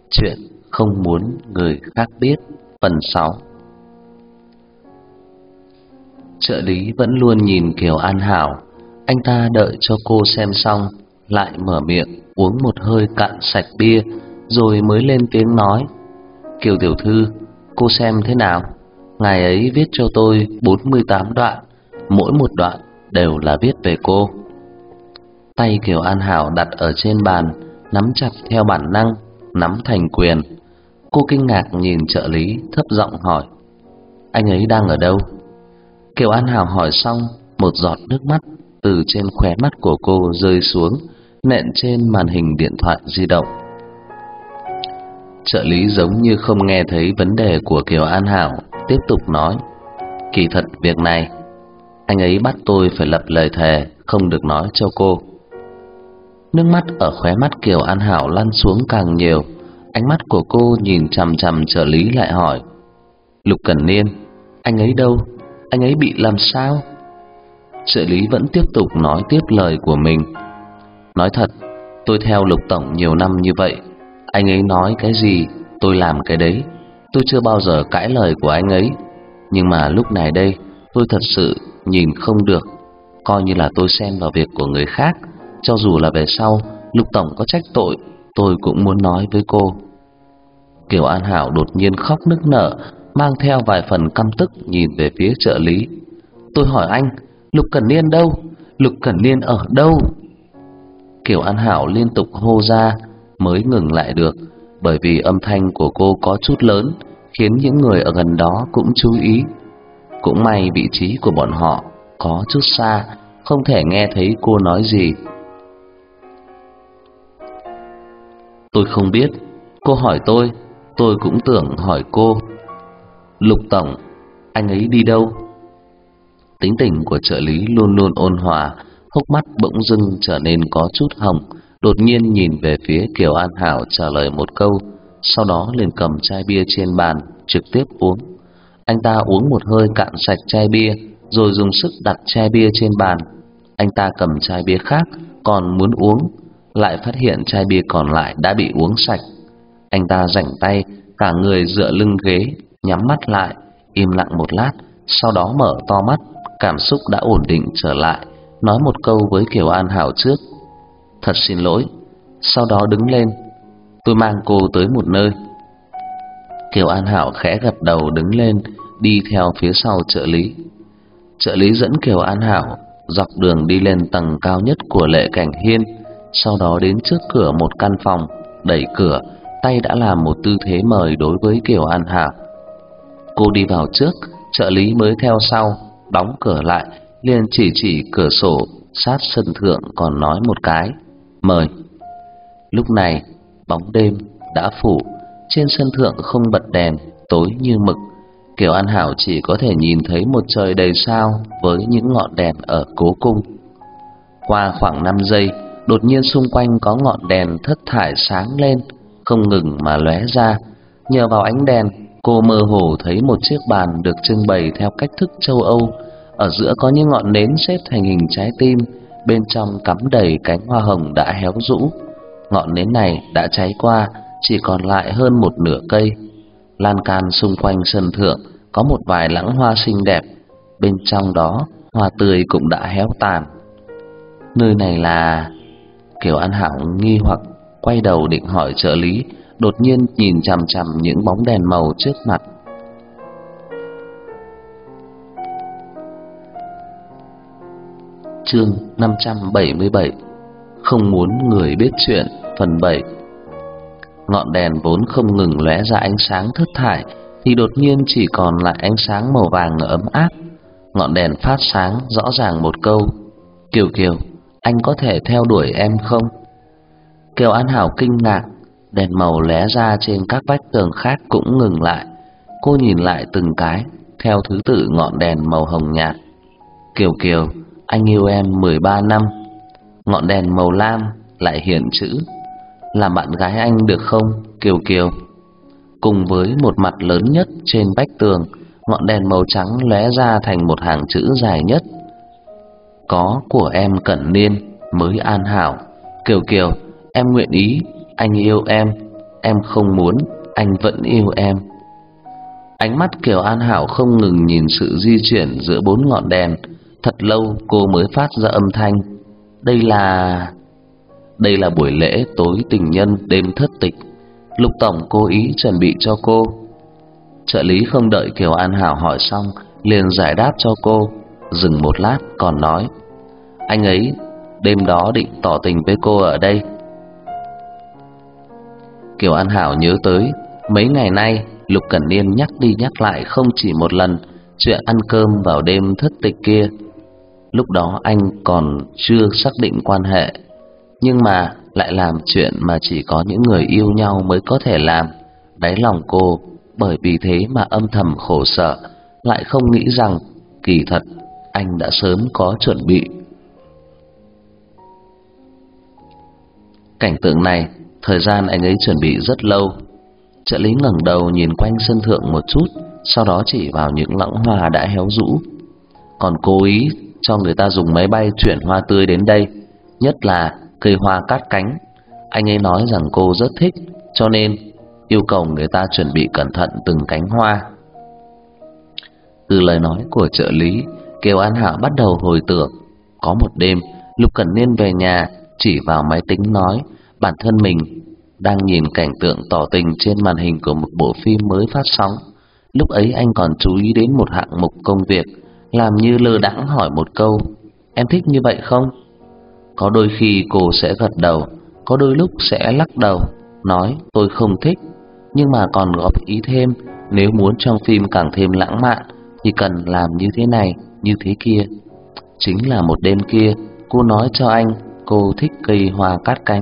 Chuyện không muốn người khác biết, phần 6. Trợ lý vẫn luôn nhìn Kiều An Hảo. Anh ta đợi cho cô xem xong, lại mở miệng uống một hơi cạn sạch bia, rồi mới lên tiếng nói: Kiều tiểu thư, cô xem thế nào? Ngài ấy viết cho tôi 48 đoạn, mỗi một đoạn đều là viết về cô. Tay Kiều An Hảo đặt ở trên bàn, nắm chặt theo bản năng, nắm thành quyền. Cô kinh ngạc nhìn trợ lý, thấp giọng hỏi: Anh ấy đang ở đâu? Kiều An Hảo hỏi xong, một giọt nước mắt từ trên khóe mắt của cô rơi xuống, nện trên màn hình điện thoại di động. Trợ lý giống như không nghe thấy vấn đề của Kiều An Hảo, tiếp tục nói: Kỳ thật việc này, anh ấy bắt tôi phải lập lời thề không được nói cho cô. Nước mắt ở khóe mắt Kiều An Hảo lăn xuống càng nhiều. Ánh mắt của cô nhìn chằm chằm trợ lý lại hỏi: Lục Cẩn Niên, anh ấy đâu? Anh ấy bị làm sao? Trợ lý vẫn tiếp tục nói tiếp lời của mình: Nói thật, tôi theo Lục tổng nhiều năm như vậy, anh ấy nói cái gì tôi làm cái đấy, tôi chưa bao giờ cãi lời của anh ấy. Nhưng mà lúc này đây, tôi thật sự nhìn không được, coi như là tôi xen vào việc của người khác. Cho dù là về sau Lục tổng có trách tội, tôi cũng muốn nói với cô. Kiều An Hảo đột nhiên khóc nức nở, mang theo vài phần căm tức nhìn về phía trợ lý. Tôi hỏi anh, Lục Cẩn Niên đâu? Lục Cẩn Niên ở đâu? Kiều An Hảo liên tục hô ra mới ngừng lại được, bởi vì âm thanh của cô có chút lớn, khiến những người ở gần đó cũng chú ý. Cũng may vị trí của bọn họ có chút xa, không thể nghe thấy cô nói gì. Tôi không biết, cô hỏi tôi cũng tưởng hỏi cô. Lục tổng, anh ấy đi đâu? Tính tình của trợ lý luôn luôn ôn hòa, hốc mắt bỗng dưng trở nên có chút hồng, đột nhiên nhìn về phía Kiều An Hảo trả lời một câu, sau đó liền cầm chai bia trên bàn trực tiếp uống. Anh ta uống một hơi cạn sạch chai bia, rồi dùng sức đặt chai bia trên bàn. Anh ta cầm chai bia khác còn muốn uống, lại phát hiện chai bia còn lại đã bị uống sạch. Anh ta rảnh tay, cả người dựa lưng ghế, nhắm mắt lại, im lặng một lát, sau đó mở to mắt, cảm xúc đã ổn định trở lại, nói một câu với Kiều An Hảo trước: Thật xin lỗi. Sau đó đứng lên: Tôi mang cô tới một nơi. Kiều An Hảo khẽ gật đầu đứng lên, đi theo phía sau trợ lý. Trợ lý dẫn Kiều An Hảo dọc đường đi lên tầng cao nhất của Lệ Cảnh Hiên, sau đó đến trước cửa một căn phòng, đẩy cửa, tay đã làm một tư thế mời đối với Kiều An Hảo. Cô đi vào trước, trợ lý mới theo sau, đóng cửa lại, liền chỉ cửa sổ sát sân thượng còn nói một cái: Mời. Lúc này bóng đêm đã phủ, trên sân thượng không bật đèn, tối như mực. Kiều An Hảo chỉ có thể nhìn thấy một trời đầy sao với những ngọn đèn ở cố cung. Qua khoảng 5 giây, đột nhiên xung quanh có ngọn đèn thất thải sáng lên, không ngừng mà lóe ra. Nhờ vào ánh đèn, cô mơ hồ thấy một chiếc bàn được trưng bày theo cách thức châu Âu. Ở giữa có những ngọn nến xếp thành hình trái tim, bên trong cắm đầy cánh hoa hồng đã héo rũ. Ngọn nến này đã cháy qua, chỉ còn lại hơn một nửa cây. Lan can xung quanh sân thượng có một vài lẵng hoa xinh đẹp, bên trong đó hoa tươi cũng đã héo tàn. Nơi này là... Kiều An Hảo nghi hoặc quay đầu định hỏi trợ lý, đột nhiên nhìn chằm chằm những bóng đèn màu trước mặt. Chương 577: Không muốn người biết chuyện, phần 7. Ngọn đèn vốn không ngừng lóe ra ánh sáng thất thải, thì đột nhiên chỉ còn lại ánh sáng màu vàng ấm áp. Ngọn đèn phát sáng rõ ràng một câu: Kiều Kiều, anh có thể theo đuổi em không? Kiều An Hảo kinh ngạc, đèn màu lóe ra trên các vách tường khác cũng ngừng lại. Cô nhìn lại từng cái, theo thứ tự ngọn đèn màu hồng nhạt. Kiều Kiều, anh yêu em 13 năm. Ngọn đèn màu lam lại hiện chữ: Làm bạn gái anh được không, Kiều Kiều? Cùng với một mặt lớn nhất trên vách tường, ngọn đèn màu trắng lóe ra thành một hàng chữ dài nhất: Có của em Cẩn Niên mới An Hảo. Kiều Kiều, em nguyện ý, anh yêu em. em không muốn, anh vẫn yêu em. Ánh mắt Kiều An Hảo không ngừng nhìn sự di chuyển giữa bốn ngọn đèn. Thật lâu cô mới phát ra âm thanh. Đây là buổi lễ tối tình nhân đêm thất tịch. Lục tổng cố ý chuẩn bị cho cô. Trợ lý không đợi Kiều An Hảo hỏi xong liền giải đáp cho cô. Dừng một lát còn nói, anh ấy đêm đó định tỏ tình với cô ở đây. Kiều An Hảo nhớ tới mấy ngày nay Lục Cẩn Niên nhắc đi nhắc lại không chỉ một lần chuyện ăn cơm vào đêm thất tịch kia. Lúc đó anh còn chưa xác định quan hệ, nhưng mà lại làm chuyện mà chỉ có những người yêu nhau mới có thể làm. Đáy lòng cô bởi vì thế mà âm thầm khổ sở, lại không nghĩ rằng kỳ thật anh đã sớm có chuẩn bị. Cảnh tượng này, thời gian anh ấy chuẩn bị rất lâu. Trợ lý ngẩng đầu nhìn quanh sân thượng một chút, sau đó chỉ vào những lẵng hoa đã héo rũ. Còn cố ý cho người ta dùng máy bay chuyển hoa tươi đến đây, nhất là cây hoa cát cánh. Anh ấy nói rằng cô rất thích, cho nên yêu cầu người ta chuẩn bị cẩn thận từng cánh hoa. Từ lời nói của trợ lý, Kiều An Hảo bắt đầu hồi tưởng. Có một đêm, Lục Cẩn Niên về nhà, chỉ vào máy tính nói bản thân mình đang nhìn cảnh tượng tỏ tình trên màn hình của một bộ phim mới phát sóng. Lúc ấy anh còn chú ý đến một hạng mục công việc, làm như lơ đãng hỏi một câu, em thích như vậy không? Có đôi khi cô sẽ gật đầu, có đôi lúc sẽ lắc đầu, nói tôi không thích, nhưng mà còn góp ý thêm, nếu muốn trong phim càng thêm lãng mạn thì cần làm như thế này, như thế kia. Chính là một đêm kia, cô nói cho anh cô thích cây hoa cát cánh.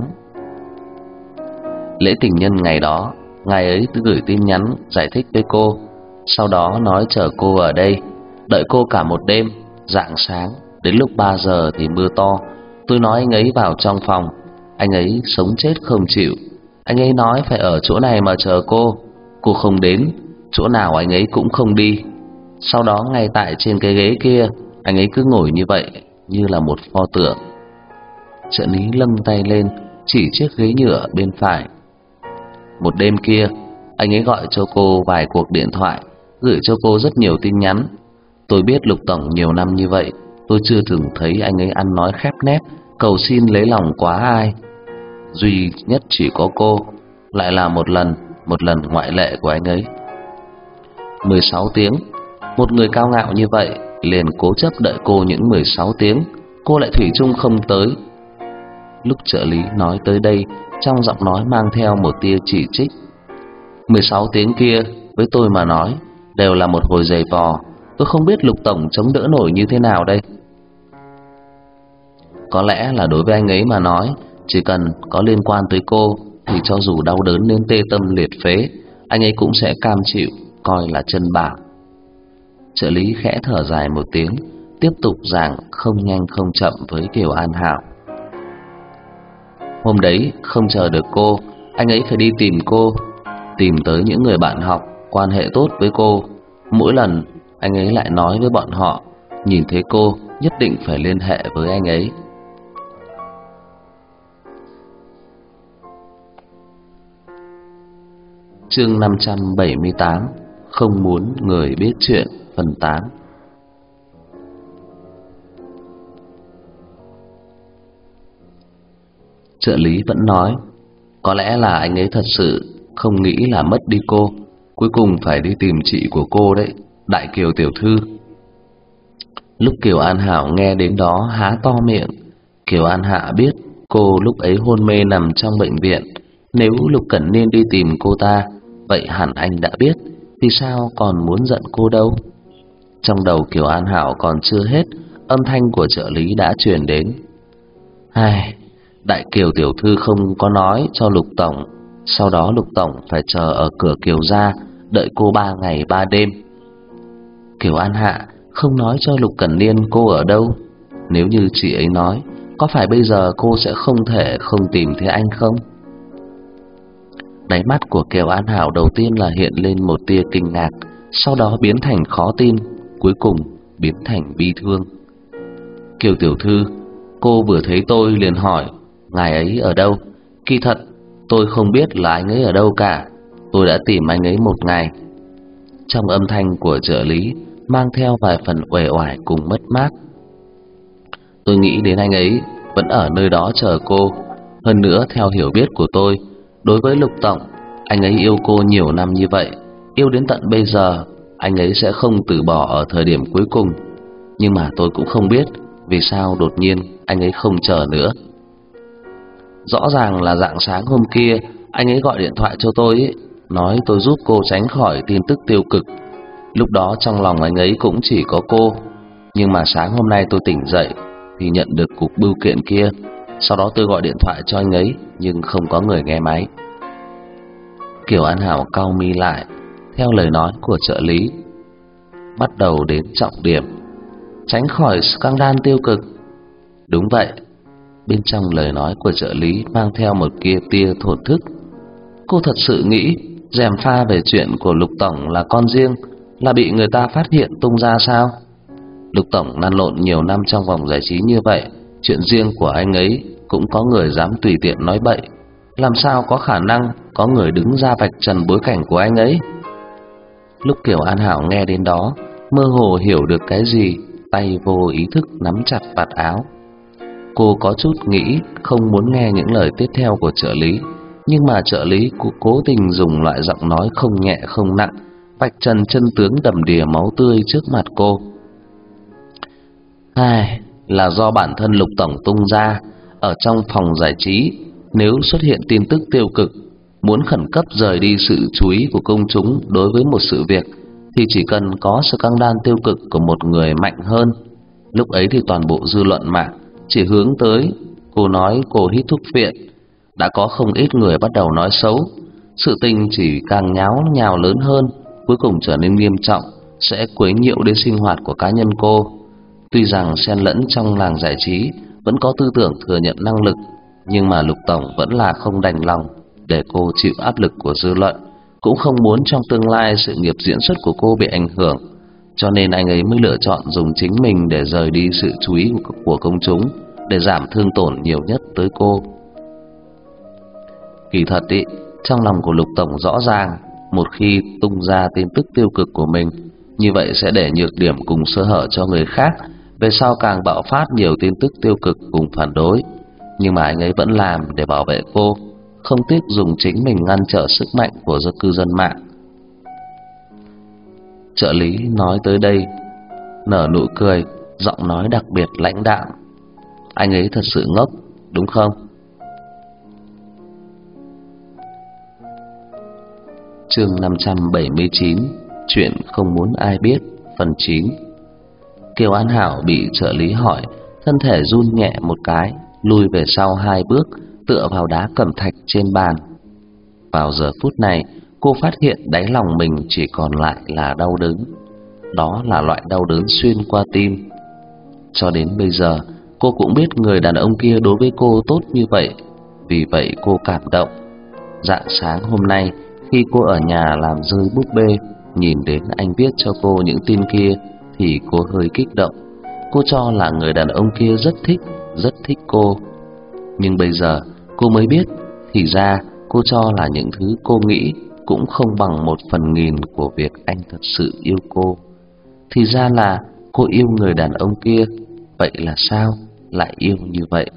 Lễ tình nhân ngày đó, ngài ấy gửi tin nhắn giải thích với cô, sau đó nói chờ cô ở đây, đợi cô cả một đêm. Rạng sáng đến lúc 3 giờ thì mưa to. Tôi nói anh ấy vào trong phòng, anh ấy sống chết không chịu. Anh ấy nói phải ở chỗ này mà chờ cô không đến, chỗ nào anh ấy cũng không đi. Sau đó ngay tại trên cái ghế kia, anh ấy cứ ngồi như vậy, như là một pho tượng. Trợ lý lâng tay lên chỉ chiếc ghế nhựa bên phải. Một đêm kia, anh ấy gọi cho cô vài cuộc điện thoại, gửi cho cô rất nhiều tin nhắn. Tôi biết Lục tổng nhiều năm như vậy, tôi chưa từng thấy anh ấy ăn nói khép nép, cầu xin lấy lòng quá ai. Duy nhất chỉ có cô, lại là một lần ngoại lệ của anh ấy. 16 tiếng, một người cao ngạo như vậy liền cố chấp đợi cô những 16 tiếng, cô lại thủy chung không tới. Lúc trợ lý nói tới đây, trong giọng nói mang theo một tia chỉ trích. 16 tiếng kia với tôi mà nói đều là một hồi giày vò, tôi không biết Lục tổng chống đỡ nổi như thế nào đây. Có lẽ là đối với anh ấy mà nói, chỉ cần có liên quan tới cô thì cho dù đau đớn đến tê tâm liệt phế, anh ấy cũng sẽ cam chịu, coi là chân bảo. Trợ lý khẽ thở dài một tiếng, tiếp tục giảng không nhanh không chậm với Kiều An Hảo. Hôm đấy không chờ được cô, anh ấy phải đi tìm cô, tìm tới những người bạn học quan hệ tốt với cô. Mỗi lần anh ấy lại nói với bọn họ, nhìn thấy cô nhất định phải liên hệ với anh ấy. Chương 578, không muốn người biết chuyện, phần 8. Trợ lý vẫn nói, có lẽ là anh ấy thật sự không nghĩ là mất đi cô, cuối cùng phải đi tìm chị của cô đấy, Đại Kiều tiểu thư. Lúc Kiều An Hảo nghe đến đó há to miệng. Kiều An Hạ biết cô lúc ấy hôn mê nằm trong bệnh viện, nếu Lục Cẩn Niên đi tìm cô ta, vậy hẳn anh đã biết, vì sao còn muốn giận cô đâu. Trong đầu Kiều An Hảo còn chưa hết, âm thanh của trợ lý đã truyền đến. Đại Kiều tiểu thư không có nói cho Lục tổng, sau đó Lục tổng phải chờ ở cửa Kiều gia đợi cô 3 ngày 3 đêm. Kiều An Hạ không nói cho Lục Cẩn Niên cô ở đâu. Nếu như chị ấy nói, có phải bây giờ cô sẽ không thể không tìm thấy anh không? Đáy mắt của Kiều An Hảo đầu tiên là hiện lên một tia kinh ngạc, sau đó biến thành khó tin, cuối cùng biến thành bi thương. Kiều tiểu thư, cô vừa thấy tôi liền hỏi ngài ấy ở đâu. Kỳ thật Tôi không biết là anh ấy ở đâu cả. Tôi đã tìm anh ấy một ngày. Trong âm thanh của trợ lý mang theo vài phần uể oải cùng mất mát. Tôi nghĩ đến anh ấy vẫn ở nơi đó chờ cô. Hơn nữa, theo hiểu biết của tôi, đối với Lục Tổng, anh ấy yêu cô nhiều năm như vậy, yêu đến tận bây giờ, anh ấy sẽ không từ bỏ ở thời điểm cuối cùng. Nhưng mà tôi cũng không biết vì sao đột nhiên anh ấy không chờ nữa. Rõ ràng là rạng sáng hôm kia anh ấy gọi điện thoại cho tôi ấy, nói tôi giúp cô tránh khỏi tin tức tiêu cực. Lúc đó trong lòng anh ấy cũng chỉ có cô. Nhưng mà sáng hôm nay tôi tỉnh dậy thì nhận được cục bưu kiện kia. Sau đó tôi gọi điện thoại cho anh ấy nhưng không có người nghe máy. Kiều An Hảo cau mi lại. Theo lời nói của trợ lý, bắt đầu đến trọng điểm. Tránh khỏi scandal tiêu cực. Đúng vậy. Bên trong lời nói của trợ lý mang theo một tia thổn thức. Cô thật sự nghĩ gièm pha về chuyện của Lục Tổng là con riêng, là bị người ta phát hiện tung ra sao? Lục Tổng lăn lộn nhiều năm trong vòng giải trí như vậy, chuyện riêng của anh ấy cũng có người dám tùy tiện nói bậy. Làm sao có khả năng có người đứng ra vạch trần bối cảnh của anh ấy? Lúc Kiều An Hảo nghe đến đó, mơ hồ hiểu được cái gì, tay vô ý thức nắm chặt vạt áo. Cô có chút nghĩ không muốn nghe những lời tiếp theo của trợ lý, nhưng mà trợ lý cố tình dùng loại giọng nói không nhẹ không nặng, vạch trần chân tướng đầm đìa máu tươi trước mặt cô. Là do bản thân Lục Tổng tung ra. Ở trong phòng giải trí, nếu xuất hiện tin tức tiêu cực, muốn khẩn cấp rời đi sự chú ý của công chúng đối với một sự việc, thì chỉ cần có scandal tiêu cực của một người mạnh hơn. Lúc ấy thì toàn bộ dư luận mạng chỉ hướng tới cô nói cô hít thuốc viện. Đã có không ít người bắt đầu nói xấu. Sự tình chỉ càng nháo nhào lớn hơn, cuối cùng trở nên nghiêm trọng, sẽ quấy nhiễu đến sinh hoạt của cá nhân cô. Tuy rằng xen lẫn trong làng giải trí vẫn có tư tưởng thừa nhận năng lực, nhưng mà Lục Tổng vẫn là không đành lòng để cô chịu áp lực của dư luận, cũng không muốn trong tương lai sự nghiệp diễn xuất của cô bị ảnh hưởng. Cho nên anh ấy mới lựa chọn dùng chính mình để rời đi sự chú ý của công chúng, để giảm thương tổn nhiều nhất tới cô. Kỳ thật ý, trong lòng của Lục Tổng rõ ràng, một khi tung ra tin tức tiêu cực của mình, như vậy sẽ để nhược điểm cùng sơ hở cho người khác, về sau càng bạo phát nhiều tin tức tiêu cực cùng phản đối. Nhưng mà anh ấy vẫn làm để bảo vệ cô, không tiếc dùng chính mình ngăn trở sức mạnh của cư dân mạng. Trợ lý nói tới đây, nở nụ cười, giọng nói đặc biệt lãnh đạm. Anh ấy thật sự ngốc, đúng không? Chương 579, chuyện không muốn ai biết, phần 9. Kiều An Hảo bị trợ lý hỏi, thân thể run nhẹ một cái, lùi về sau 2 bước, tựa vào đá cẩm thạch trên bàn. Vào giờ phút này, cô phát hiện đáy lòng mình chỉ còn lại là đau đớn. Đó là loại đau đớn xuyên qua tim. Cho đến bây giờ, cô cũng biết người đàn ông kia đối với cô tốt như vậy, vì vậy cô cảm động. Rạng sáng hôm nay, khi cô ở nhà làm rơi búp bê, nhìn đến anh viết cho cô những tin kia thì cô hơi kích động. Cô cho là người đàn ông kia rất thích cô. Nhưng bây giờ cô mới biết, thì ra cô cho là những thứ cô nghĩ cũng không bằng 1/1000 của việc anh thật sự yêu cô. Thì ra là cô yêu người đàn ông kia. Vậy là sao lại yêu như vậy?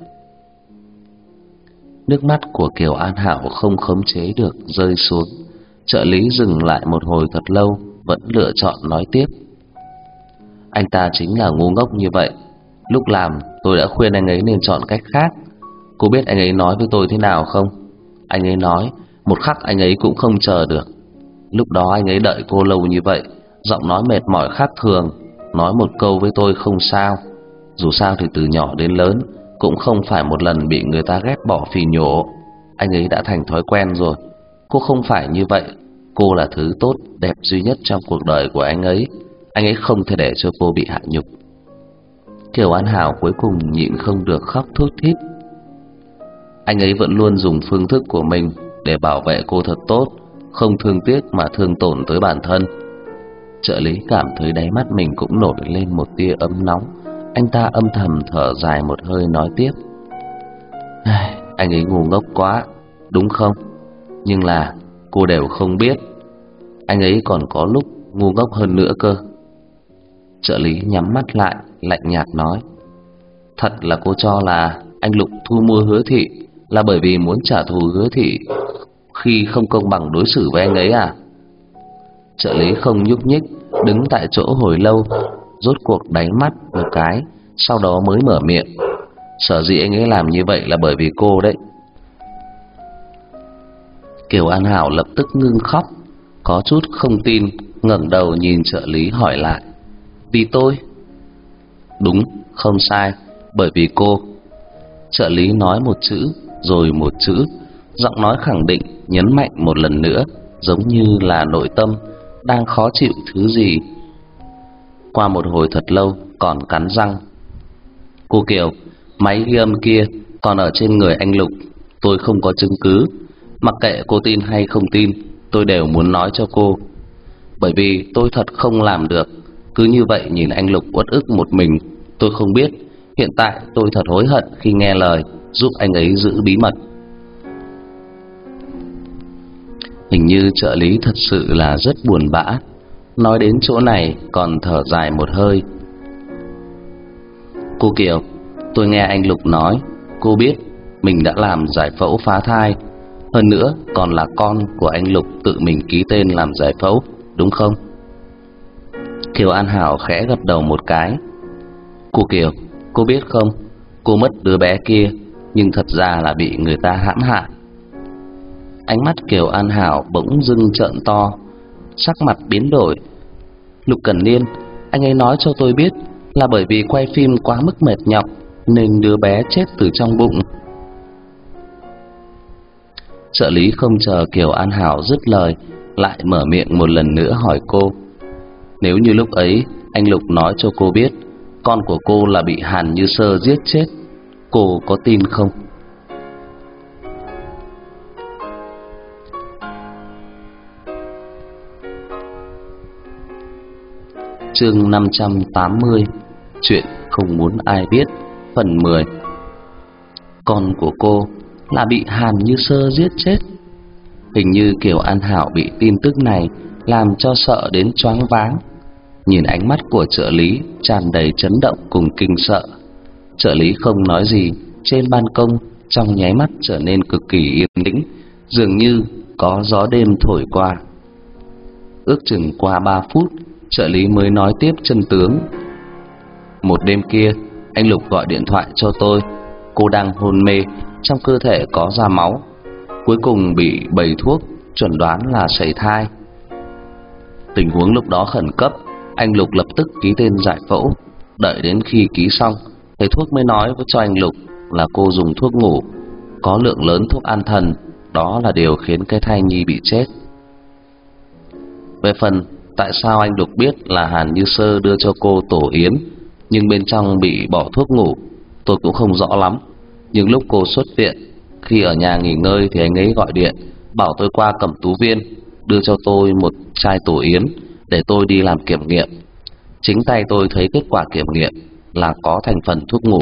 Nước mắt của Kiều An Hảo không khống chế được rơi xuống. Trợ lý dừng lại một hồi thật lâu, vẫn lựa chọn nói tiếp. Anh ta chính là ngu ngốc như vậy. Lúc làm tôi đã khuyên anh ấy nên chọn cách khác. Cô biết anh ấy nói với tôi thế nào không? Anh ấy nói một khắc anh ấy cũng không chờ được. Lúc đó anh ấy đợi cô lâu như vậy, giọng nói mệt mỏi khác thường, nói một câu với tôi không sao. Dù sao thì từ nhỏ đến lớn cũng không phải một lần bị người ta ghét bỏ phỉ nhổ. Anh ấy đã thành thói quen rồi. Cô không phải như vậy. Cô là thứ tốt đẹp duy nhất trong cuộc đời của anh ấy. Anh ấy không thể để cho cô bị hạ nhục. Kiều An Hảo cuối cùng nhịn không được khóc thút thít. Anh ấy vẫn luôn dùng phương thức của mình để bảo vệ cô thật tốt, không thương tiếc mà thương tổn tới bản thân. Trợ lý cảm thấy đáy mắt mình cũng nổi lên một tia ấm nóng. Anh ta âm thầm thở dài một hơi nói tiếp. Anh ấy ngu ngốc quá. đúng không? Nhưng là cô đều không biết. Anh ấy còn có lúc ngu ngốc hơn nữa cơ. Trợ lý nhắm mắt lại, lạnh nhạt nói: Thật là cô cho là anh Lục thu mua Hứa Thị là bởi vì muốn trả thù Hứa Thị khi không công bằng đối xử với anh ấy à? Trợ lý không nhúc nhích, đứng tại chỗ hồi lâu, rốt cuộc đáy mắt một cái, sau đó mới mở miệng: Sở dĩ anh ấy làm như vậy là bởi vì cô đấy. Kiều An Hảo lập tức ngưng khóc, có chút không tin, ngẩng đầu nhìn trợ lý hỏi lại: Vì tôi? Đúng, không sai, bởi vì cô. Trợ lý nói một chữ rồi một chữ, giọng nói khẳng định, nhấn mạnh một lần nữa, giống như là nội tâm đang khó chịu thứ gì. Qua một hồi thật lâu còn cắn răng: Cô Kiều, máy ghi âm kia còn ở trên người anh Lục. Tôi không có chứng cứ, mặc kệ cô tin hay không tin, tôi đều muốn nói cho cô. Bởi vì tôi thật không làm được cứ như vậy nhìn anh Lục uất ức một mình. Tôi không biết, hiện tại tôi thật hối hận khi nghe lời giúp anh ấy giữ bí mật. Hình như trợ lý thật sự là rất buồn bã. Nói đến chỗ này còn thở dài một hơi. Cô Kiều, tôi nghe anh Lục nói, cô biết mình đã làm giải phẫu phá thai, hơn nữa còn là con của anh Lục tự mình ký tên làm giải phẫu, đúng không? Kiều An Hảo khẽ gật đầu một cái. Cô Kiều, cô biết không, cô mất đứa bé kia nhưng thật ra là bị người ta hãm hại. Ánh mắt Kiều An Hảo bỗng dưng trợn to, sắc mặt biến đổi. Lục Cẩn Niên, anh ấy nói cho tôi biết là bởi vì quay phim quá mức mệt nhọc nên đứa bé chết từ trong bụng. Trợ lý không chờ Kiều An Hảo dứt lời, lại mở miệng một lần nữa hỏi cô: Nếu như lúc ấy anh Lục nói cho cô biết con của cô là bị Hàn Như Sơ giết chết, cô có tin không? Chương 580: Chuyện không muốn ai biết, phần 10. Con của cô là bị Hàn Như Sơ giết chết. Hình như Kiều An Hảo bị tin tức này làm cho sợ đến choáng váng. Nhìn ánh mắt của trợ lý tràn đầy chấn động cùng kinh sợ. Trợ lý không nói gì. Trên ban công trong nháy mắt trở nên cực kỳ yên tĩnh, dường như có gió đêm thổi qua. Ước chừng qua 3 phút, trợ lý mới nói tiếp chân tướng. Một đêm kia, anh Lục gọi điện thoại cho tôi. Cô đang hôn mê, trong cơ thể có ra máu, cuối cùng bị bầy thuốc chuẩn đoán là sảy thai. Tình huống lúc đó khẩn cấp, anh Lục lập tức ký tên giải phẫu. Đợi đến khi ký xong, thầy thuốc mới nói với cho anh Lục là cô dùng thuốc ngủ, có lượng lớn thuốc an thần, đó là điều khiến cái thai nhi bị chết. Về phần tại sao anh Lục biết là Hàn Như Sơ đưa cho cô tổ yến nhưng bên trong bị bỏ thuốc ngủ, tôi cũng không rõ lắm. Nhưng lúc cô xuất viện, khi ở nhà nghỉ ngơi thì anh ấy gọi điện bảo tôi qua Cẩm Tú Viên đưa cho tôi một chai tổ yến để tôi đi làm kiểm nghiệm. Chính tay tôi thấy kết quả kiểm nghiệm là có thành phần thuốc ngủ.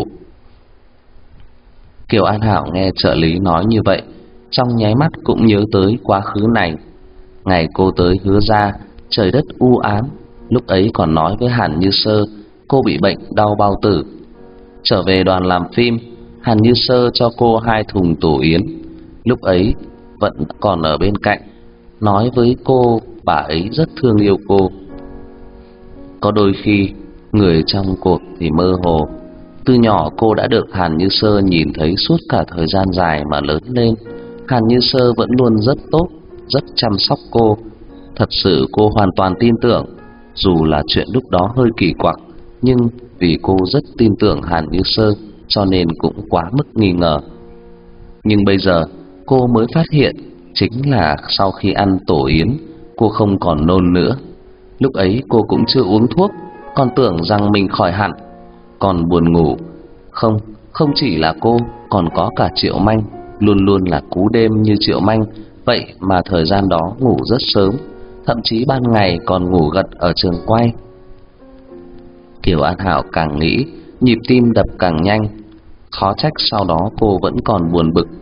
Kiều An Hảo nghe trợ lý nói như vậy, trong nháy mắt cũng nhớ tới quá khứ này. Ngày cô tới Hứa Gia, trời đất u ám, lúc ấy còn nói với Hàn Như Sơ cô bị bệnh đau bao tử. Trở về đoàn làm phim, Hàn Như Sơ cho cô 2 thùng tổ yến, lúc ấy vẫn còn ở bên cạnh, nói với cô bà ấy rất thương yêu cô. Có đôi khi người trong cuộc thì mơ hồ. Từ nhỏ cô đã được Hàn Như Sơ nhìn thấy suốt cả thời gian dài mà lớn lên. Hàn Như Sơ vẫn luôn rất tốt, rất chăm sóc cô. Thật sự cô hoàn toàn tin tưởng, dù là chuyện lúc đó hơi kỳ quặc, nhưng vì cô rất tin tưởng Hàn Như Sơ cho nên cũng quá mức nghi ngờ. Nhưng bây giờ cô mới phát hiện, chính là sau khi ăn tổ yến, cô không còn nôn nữa. Lúc ấy cô cũng chưa uống thuốc, còn tưởng rằng mình khỏi hẳn, còn buồn ngủ. Không chỉ là cô, còn có cả Triệu Manh, luôn luôn là cú đêm như Triệu Manh, vậy mà thời gian đó ngủ rất sớm, thậm chí ban ngày còn ngủ gật ở trường quay. Kiều An Hảo càng nghĩ, nhịp tim đập càng nhanh. Khó trách sau đó cô vẫn còn buồn bực.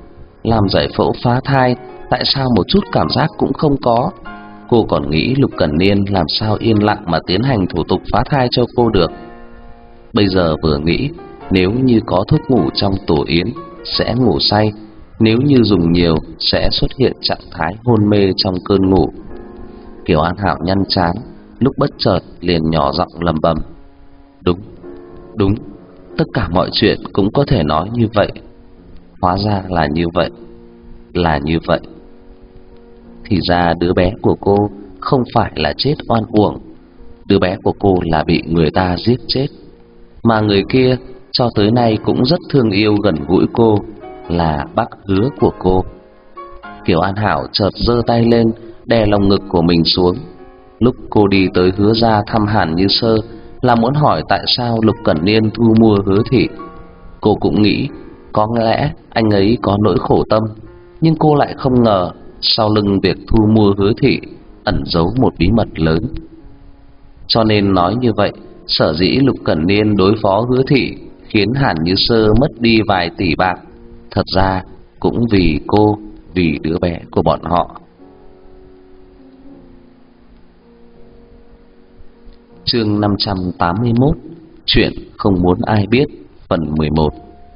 làm giải phẫu phá thai, tại sao một chút cảm giác cũng không có? Cô còn nghĩ Lục Cẩn Niên làm sao yên lặng mà tiến hành thủ tục phá thai cho cô được. Bây giờ vừa nghĩ, nếu như có thuốc ngủ trong tổ yến sẽ ngủ say, nếu như dùng nhiều sẽ xuất hiện trạng thái hôn mê trong cơn ngủ. Kiều An Hảo nhăn trán, lúc bất chợt liền nhỏ giọng lẩm bẩm: Đúng, đúng, tất cả mọi chuyện cũng có thể nói như vậy. Hóa ra là như vậy, là như vậy. Thì ra đứa bé của cô không phải là chết oan uổng, đứa bé của cô là bị người ta giết chết. Mà người kia cho tới nay cũng rất thương yêu gần gũi cô, là bác Hứa của cô. Kiều An Hảo chợt giơ tay lên đè lồng ngực của mình xuống. Lúc cô đi tới Hứa gia thăm Hàn Như Sơ là muốn hỏi tại sao Lục Cẩn Niên thu mua Hứa thị. Cô cũng nghĩ có lẽ anh ấy có nỗi khổ tâm, nhưng cô lại không ngờ sau lưng việc thu mua Hứa thị ẩn giấu một bí mật lớn. Cho nên nói như vậy, sở dĩ Lục Cẩn Niên đối phó Hứa thị khiến Hàn Như Sơ mất đi vài tỷ bạc, thật ra cũng vì cô, vì đứa bé của bọn họ. Chương 581: Chuyện không muốn ai biết, phần 11.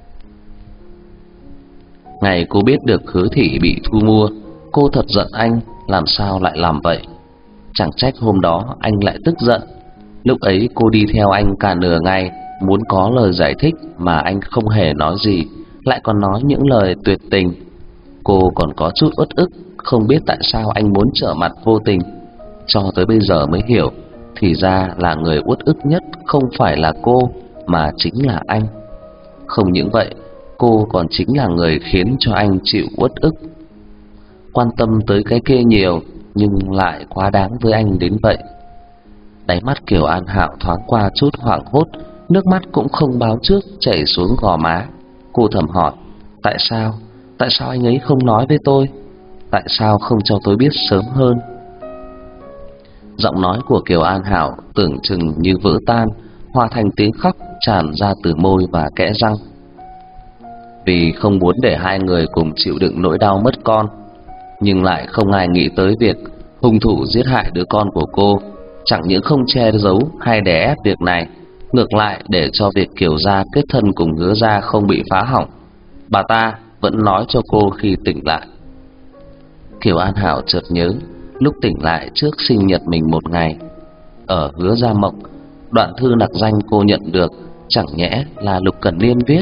Ngày cô biết được Hứa thị bị thu mua, cô thật giận anh làm sao lại làm vậy. Chẳng trách hôm đó anh lại tức giận. Lúc ấy cô đi theo anh cả nửa ngày, muốn có lời giải thích mà anh không hề nói gì, lại còn nói những lời tuyệt tình. Cô còn có chút uất ức, không biết tại sao anh muốn trở mặt vô tình. Cho tới bây giờ mới hiểu, thì ra là người uất ức nhất không phải là cô, mà chính là anh. Không những vậy, cô còn chính là người khiến cho anh chịu uất ức. Quan tâm tới cái kia nhiều, nhưng lại quá đáng với anh đến vậy. Đáy mắt Kiều An Hạo thoáng qua chút hoảng hốt, nước mắt cũng không báo trước chảy xuống gò má. Cô thầm hỏi: tại sao anh ấy không nói với tôi? Tại sao không cho tôi biết sớm hơn? Giọng nói của Kiều An Hảo tưởng chừng như vỡ tan, hòa thành tiếng khóc tràn ra từ môi và kẽ răng. Vì không muốn để hai người cùng chịu đựng nỗi đau mất con, nhưng lại không ai nghĩ tới việc hung thủ giết hại đứa con của cô chẳng những không che giấu hay đè ép việc này, ngược lại để cho việc Kiều gia kết thân cùng Hứa gia không bị phá hỏng, bà ta vẫn nói cho cô khi tỉnh lại. Kiều An Hảo chợt nhớ lúc tỉnh lại trước sinh nhật mình một ngày, ở Hứa Gia Mộc, đoạn thư nặc danh cô nhận được chẳng nhẽ là Lục Cẩn Niên viết.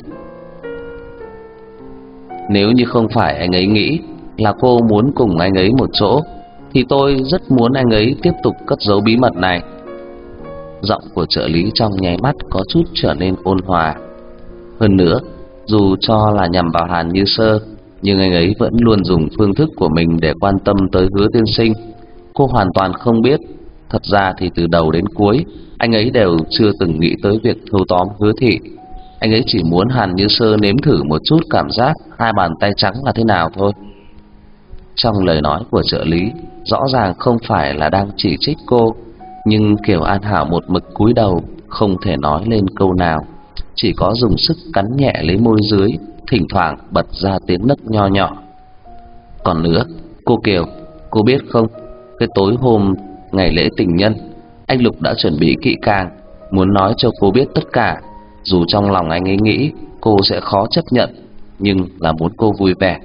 Nếu như không phải anh ấy nghĩ là cô muốn cùng anh ấy một chỗ, thì tôi rất muốn anh ấy tiếp tục cất giấu bí mật này. Giọng của trợ lý trong nháy mắt có chút trở nên ôn hòa. Hơn nữa, dù cho là nhằm vào Hàn Như Sơ, nhưng anh ấy vẫn luôn dùng phương thức của mình để quan tâm tới Hứa tiên sinh. Cô hoàn toàn không biết, thật ra thì từ đầu đến cuối anh ấy đều chưa từng nghĩ tới việc thâu tóm Hứa thị. Anh ấy chỉ muốn Hàn Như Sơ nếm thử một chút cảm giác hai bàn tay trắng là thế nào thôi. Trong lời nói của trợ lý rõ ràng không phải là đang chỉ trích cô, nhưng Kiều An Hảo một mực cúi đầu, không thể nói lên câu nào, chỉ có dùng sức cắn nhẹ lấy môi dưới, thỉnh thoảng bật ra tiếng nấc nho nhỏ. Còn nữa, cô Kiều, cô biết không, cái tối hôm ngày lễ tình nhân, anh Lục đã chuẩn bị kỹ càng, muốn nói cho cô biết tất cả. Dù trong lòng anh ấy nghĩ cô sẽ khó chấp nhận, nhưng là muốn cô vui vẻ.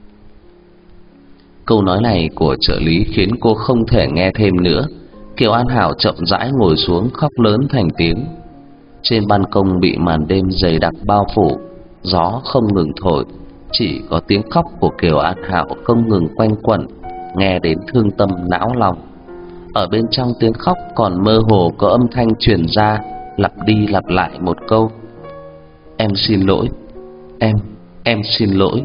Câu nói này của trợ lý khiến cô không thể nghe thêm nữa. Kiều An Hảo chậm rãi ngồi xuống khóc lớn thành tiếng. Trên ban công bị màn đêm dày đặc bao phủ, gió không ngừng thổi, chỉ có tiếng khóc của Kiều An Hảo không ngừng quanh quẩn, nghe đến thương tâm não lòng. Ở bên trong tiếng khóc còn mơ hồ có âm thanh truyền ra, lặp đi lặp lại một câu: em xin lỗi, em xin lỗi.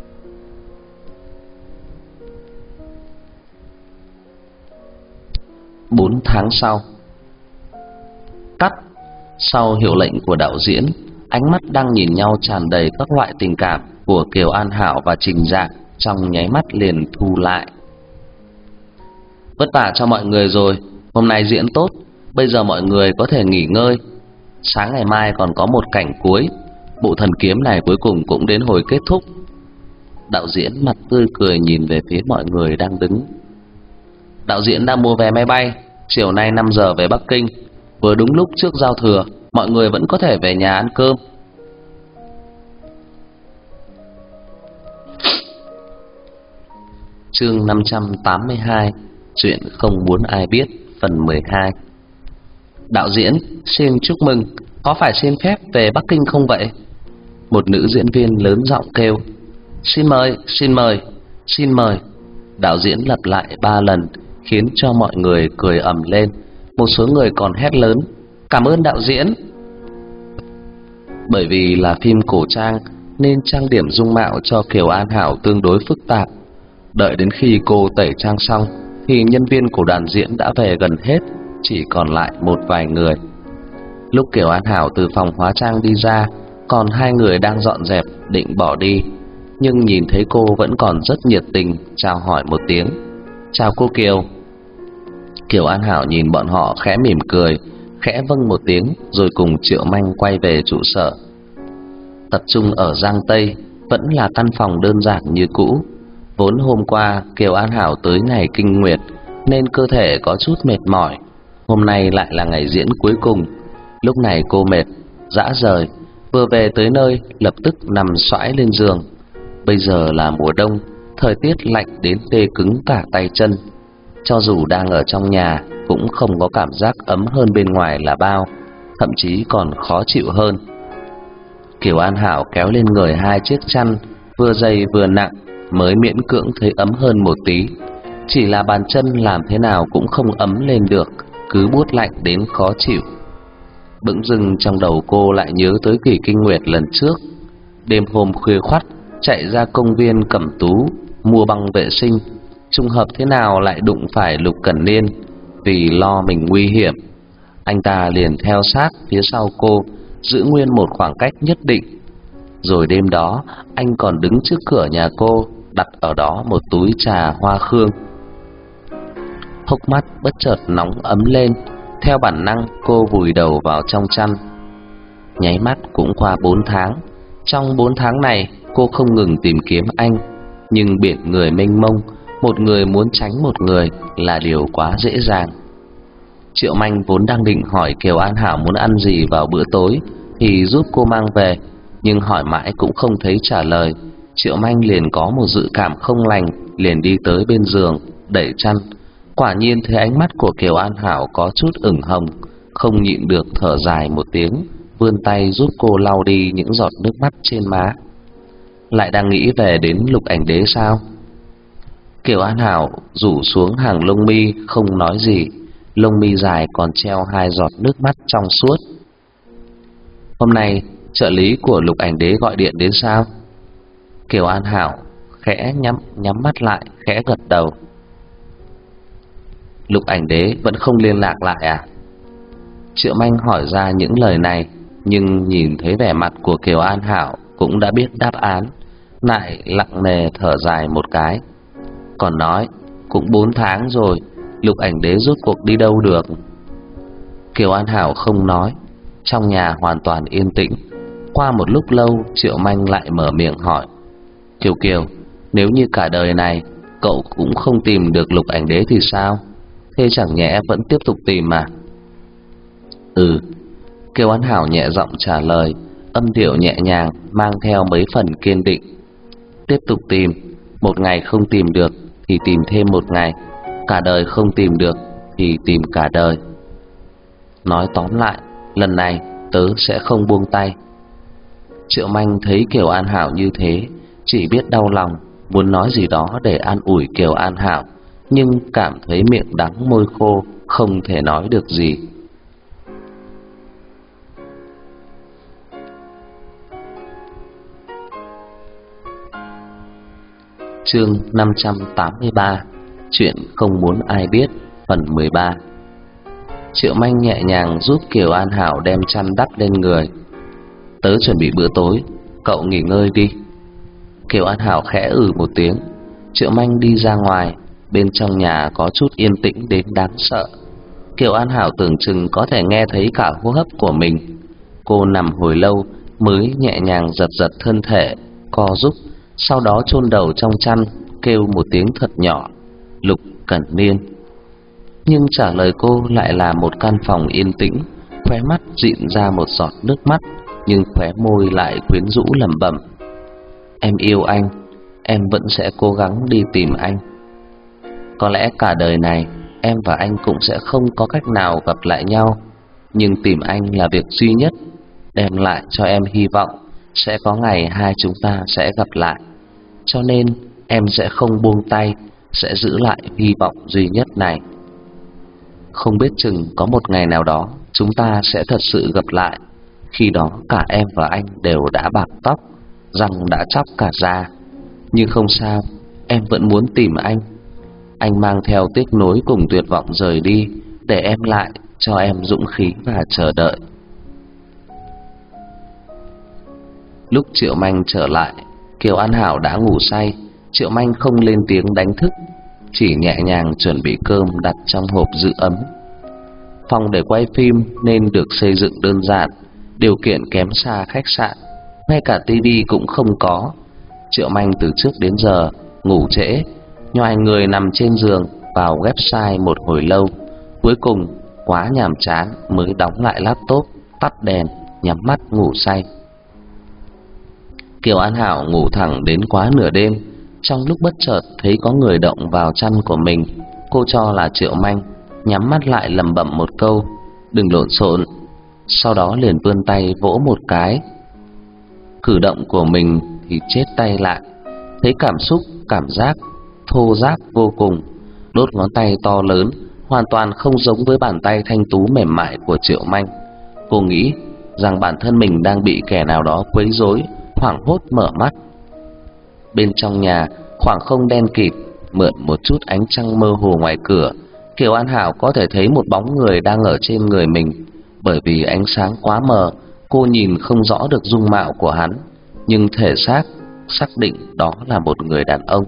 4 tháng sau. Cắt. Sau hiệu lệnh của đạo diễn, ánh mắt đang nhìn nhau tràn đầy các loại tình cảm của Kiều An Hảo và Trình Dạng trong nháy mắt liền thu lại. Vất vả cho mọi người rồi, hôm nay diễn tốt, bây giờ mọi người có thể nghỉ ngơi. Sáng ngày mai còn có một cảnh cuối, bộ thần kiếm này cuối cùng cũng đến hồi kết thúc. Đạo diễn mặt tươi cười nhìn về phía mọi người đang đứng. Đạo diễn đang mua vé máy bay, chiều nay 5 giờ về Bắc Kinh, vừa đúng lúc trước giao thừa, mọi người vẫn có thể về nhà ăn cơm. Chương 582, chuyện không muốn ai biết, phần 12. Đạo diễn, xin chúc mừng, có phải xin phép về Bắc Kinh không vậy? Một nữ diễn viên lớn giọng kêu. Xin mời, xin mời, xin mời. Đạo diễn lặp lại 3 lần, khiến cho mọi người cười ầm lên. Một số người còn hét lớn, cảm ơn đạo diễn. Bởi vì là phim cổ trang nên trang điểm dung mạo cho Kiều An Hảo tương đối phức tạp. Đợi đến khi cô tẩy trang xong thì nhân viên của đoàn diễn đã về gần hết, chỉ còn lại một vài người. Lúc Kiều An Hảo từ phòng hóa trang đi ra, còn 2 người đang dọn dẹp định bỏ đi, nhưng nhìn thấy cô vẫn còn rất nhiệt tình chào hỏi một tiếng. Chào cô Kiều. Kiều An Hảo nhìn bọn họ khẽ mỉm cười, khẽ vâng một tiếng rồi cùng Triệu Manh quay về trụ sở. Tập trung ở Giang Tây vẫn là căn phòng đơn giản như cũ. Vốn hôm qua Kiều An Hảo tới ngày kinh nguyệt nên cơ thể có chút mệt mỏi. Hôm nay lại là ngày diễn cuối cùng. Lúc này cô mệt, rã rời, vừa về tới nơi lập tức nằm xoãi lên giường. Bây giờ là mùa đông, thời tiết lạnh đến tê cứng cả tay chân. Cho dù đang ở trong nhà cũng không có cảm giác ấm hơn bên ngoài là bao, thậm chí còn khó chịu hơn. Kiều An Hảo kéo lên người 2 chiếc chăn vừa dày vừa nặng mới miễn cưỡng thấy ấm hơn một tí. Chỉ là bàn chân làm thế nào cũng không ấm lên được, cứ buốt lạnh đến khó chịu. Bỗng dưng trong đầu cô lại nhớ tới kỳ kinh nguyệt lần trước. Đêm hôm khuya khoắt chạy ra công viên Cẩm Tú mua băng vệ sinh, trùng hợp thế nào lại đụng phải Lục Cẩn Niên. Vì lo mình nguy hiểm, anh ta liền theo sát phía sau cô, giữ nguyên một khoảng cách nhất định. Rồi đêm đó anh còn đứng trước cửa nhà cô, đặt ở đó một túi trà hoa khương. Hốc mắt bất chợt nóng ấm lên, theo bản năng cô vùi đầu vào trong chăn. Nháy mắt cũng qua 4 tháng. Trong 4 tháng này cô không ngừng tìm kiếm anh, nhưng biển người mênh mông, một người muốn tránh một người là điều quá dễ dàng. Triệu Manh vốn đang định hỏi Kiều An Hảo muốn ăn gì vào bữa tối thì giúp cô mang về, nhưng hỏi mãi cũng không thấy trả lời. Triệu Manh liền có một dự cảm không lành, liền đi tới bên giường đẩy chăn. Quả nhiên thấy ánh mắt của Kiều An Hảo có chút ửng hồng, không nhịn được thở dài một tiếng, vươn tay giúp cô lau đi những giọt nước mắt trên má. Lại đang nghĩ về đến Lục Ảnh Đế sao? Kiều An Hảo rủ xuống hàng lông mi không nói gì, lông mi dài còn treo 2 giọt nước mắt trong suốt. Hôm nay trợ lý của Lục Ảnh Đế gọi điện đến sao? Kiều An Hảo khẽ nhắm mắt lại, khẽ gật đầu. Lục Ảnh Đế vẫn không liên lạc lại à? Triệu Manh hỏi ra những lời này, nhưng nhìn thấy vẻ mặt của Kiều An Hảo cũng đã biết đáp án, lại lặng nề thở dài một cái. Còn nói, cũng 4 tháng rồi, Lục Ảnh Đế rốt cuộc đi đâu được? Kiều An Hảo không nói. Trong nhà hoàn toàn yên tĩnh. Qua một lúc lâu, Triệu Manh lại mở miệng hỏi. Kiều Kiều, nếu như cả đời này cậu cũng không tìm được Lục Ảnh Đế thì sao? Thế chẳng nhẽ vẫn tiếp tục tìm mà? Ừ. Kiều An Hảo nhẹ giọng trả lời, âm điệu nhẹ nhàng mang theo mấy phần kiên định. Tiếp tục tìm, một ngày không tìm được thì tìm thêm một ngày, cả đời không tìm được thì tìm cả đời. Nói tóm lại, lần này tớ sẽ không buông tay. Triệu Manh thấy Kiều An Hảo như thế, chỉ biết đau lòng, muốn nói gì đó để an ủi Kiều An Hảo, nhưng cảm thấy miệng đắng môi khô, không thể nói được gì. Chương 583, chuyện không muốn ai biết, phần 13. Triệu Manh nhẹ nhàng giúp Kiều An Hảo đem chăn đắp lên người. Tớ chuẩn bị bữa tối, cậu nghỉ ngơi đi. Kiều An Hảo khẽ một tiếng. Triệu Manh đi ra ngoài. Bên trong nhà có chút yên tĩnh đến đáng sợ. Kiều An Hảo tưởng chừng có thể nghe thấy cả hô hấp của mình. Cô nằm hồi lâu mới nhẹ nhàng giật giật thân thể, co rúm, sau đó chôn đầu trong chăn, kêu một tiếng thật nhỏ: Lục Cẩn Niên. Nhưng trả lời cô lại là một căn phòng yên tĩnh. Khóe mắt dịn ra một giọt nước mắt, nhưng khóe môi lại quyến rũ lẩm bẩm: Em yêu anh, em vẫn sẽ cố gắng đi tìm anh. Có lẽ cả đời này em và anh cũng sẽ không có cách nào gặp lại nhau, nhưng tìm anh là việc duy nhất đem lại cho em hy vọng sẽ có ngày hai chúng ta sẽ gặp lại. Cho nên em sẽ không buông tay, sẽ giữ lại hy vọng duy nhất này. Không biết chừng có một ngày nào đó chúng ta sẽ thật sự gặp lại. Khi đó cả em và anh đều đã bạc tóc, răng đã chóc cả da. Nhưng không sao, em vẫn muốn tìm anh. Anh mang theo tiếc nuối cùng tuyệt vọng rời đi, để em lại cho em dũng khí và chờ đợi. Lúc Triệu Manh trở lại, Kiều An Hảo đã ngủ say. Triệu Manh không lên tiếng đánh thức, chỉ nhẹ nhàng chuẩn bị cơm đặt trong hộp giữ ấm. Phòng để quay phim nên được xây dựng đơn giản, điều kiện kém xa khách sạn, ngay cả tivi cũng không có. Triệu Manh từ trước đến giờ ngủ trễ, nhoài người nằm trên giường vào website một hồi lâu. Cuối cùng quá nhàm chán mới đóng lại laptop, tắt đèn, nhắm mắt ngủ say. Kiều An Hảo ngủ thẳng đến quá nửa đêm. Trong lúc bất chợt thấy có người động vào chăn của mình, cô cho là Triệu Manh, nhắm mắt lại lẩm bẩm một câu: Đừng lộn xộn. Sau đó liền vươn tay vỗ một cái. Cử động của mình thì chết tay lại, thấy cảm giác thô ráp vô cùng. Đốt ngón tay to lớn hoàn toàn không giống với bàn tay thanh tú mềm mại của Triệu Manh. Cô nghĩ rằng bản thân mình đang bị kẻ nào đó quấy rối, hoảng hốt mở mắt. Bên trong nhà khoảng không đen kịt, mượn một chút ánh trăng mơ hồ ngoài cửa, Kiều An Hảo có thể thấy một bóng người đang ở trên người mình. Bởi vì ánh sáng quá mờ, cô nhìn không rõ được dung mạo của hắn, nhưng thể xác xác định đó là một người đàn ông.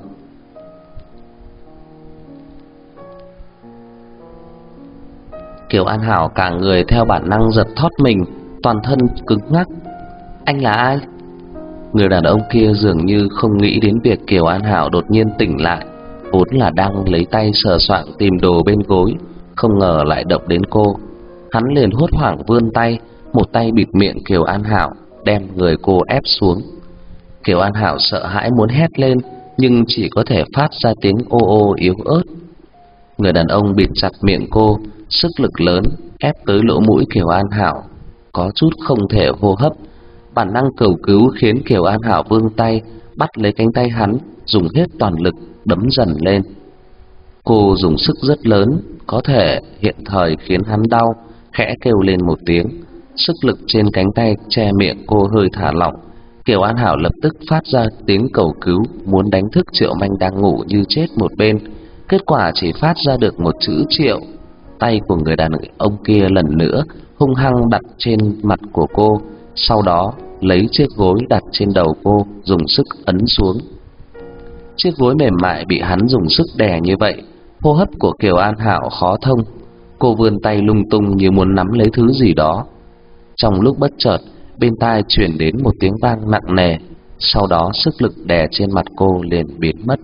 Kiều An Hảo cả người theo bản năng giật thót mình, toàn thân cứng ngắc. Anh là ai? Người đàn ông kia dường như không nghĩ đến việc Kiều An Hảo đột nhiên tỉnh lại, vốn là đang lấy tay sờ soạng tìm đồ bên gối, không ngờ lại động đến cô. Hắn liền hốt hoảng vươn tay, một tay bịt miệng Kiều An Hảo, đem người cô ép xuống. Kiều An Hảo sợ hãi muốn hét lên, nhưng chỉ có thể phát ra tiếng ô ô yếu ớt. Người đàn ông bịt chặt miệng cô, sức lực lớn ép tới lỗ mũi Kiều An Hảo, có chút không thể hô hấp. Bản năng cầu cứu khiến Kiều An Hảo vươn tay bắt lấy cánh tay hắn, dùng hết toàn lực đấm dần lên. Cô dùng sức rất lớn, có thể hiện thời khiến hắn đau, khẽ kêu lên một tiếng. Sức lực trên cánh tay che miệng cô hơi thả lỏng. Kiều An Hảo lập tức phát ra tiếng cầu cứu, muốn đánh thức Triệu Manh đang ngủ như chết một bên. Kết quả chỉ phát ra được một chữ Triệu. Tay của người đàn ông kia lần nữa hung hăng đặt trên mặt của cô, sau đó lấy chiếc gối đặt trên đầu cô, dùng sức ấn xuống. Chiếc gối mềm mại bị hắn dùng sức đè như vậy, hô hấp của Kiều An Hảo khó thông. Cô vươn tay lung tung như muốn nắm lấy thứ gì đó. Trong lúc bất chợt, bên tai truyền đến một tiếng vang nặng nề, sau đó sức lực đè trên mặt cô liền biến mất.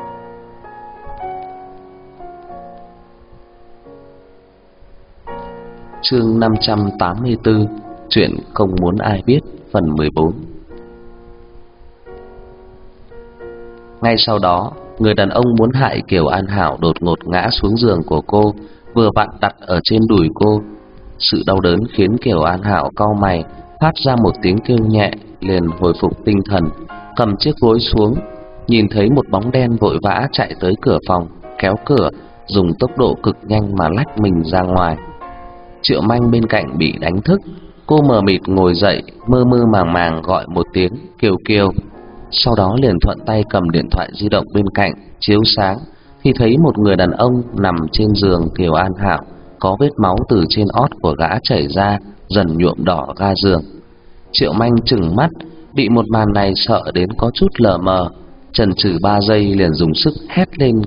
Chương 584, chuyện không muốn ai biết, phần 14. Ngay sau đó, người đàn ông muốn hại Kiều An Hảo đột ngột ngã xuống giường của cô, vừa vặn đặt ở trên đùi cô. Sự đau đớn khiến Kiều An Hảo cau mày, phát ra một tiếng kêu nhẹ, liền hồi phục tinh thần, cầm chiếc gối xuống, nhìn thấy một bóng đen vội vã chạy tới cửa phòng, kéo cửa, dùng tốc độ cực nhanh mà lách mình ra ngoài. Triệu Manh bên cạnh bị đánh thức, cô mờ mịt ngồi dậy, mơ mơ màng màng gọi một tiếng Kiều Kiều. Sau đó liền thuận tay cầm điện thoại di động bên cạnh chiếu sáng, thì thấy một người đàn ông nằm trên giường Kiều An Hảo, có vết máu từ trên ót của gã chảy ra, dần nhuộm đỏ ga giường. Triệu Manh trừng mắt, bị một màn này sợ đến có chút lờ mờ, chần chừ 3 giây liền dùng sức hét lên.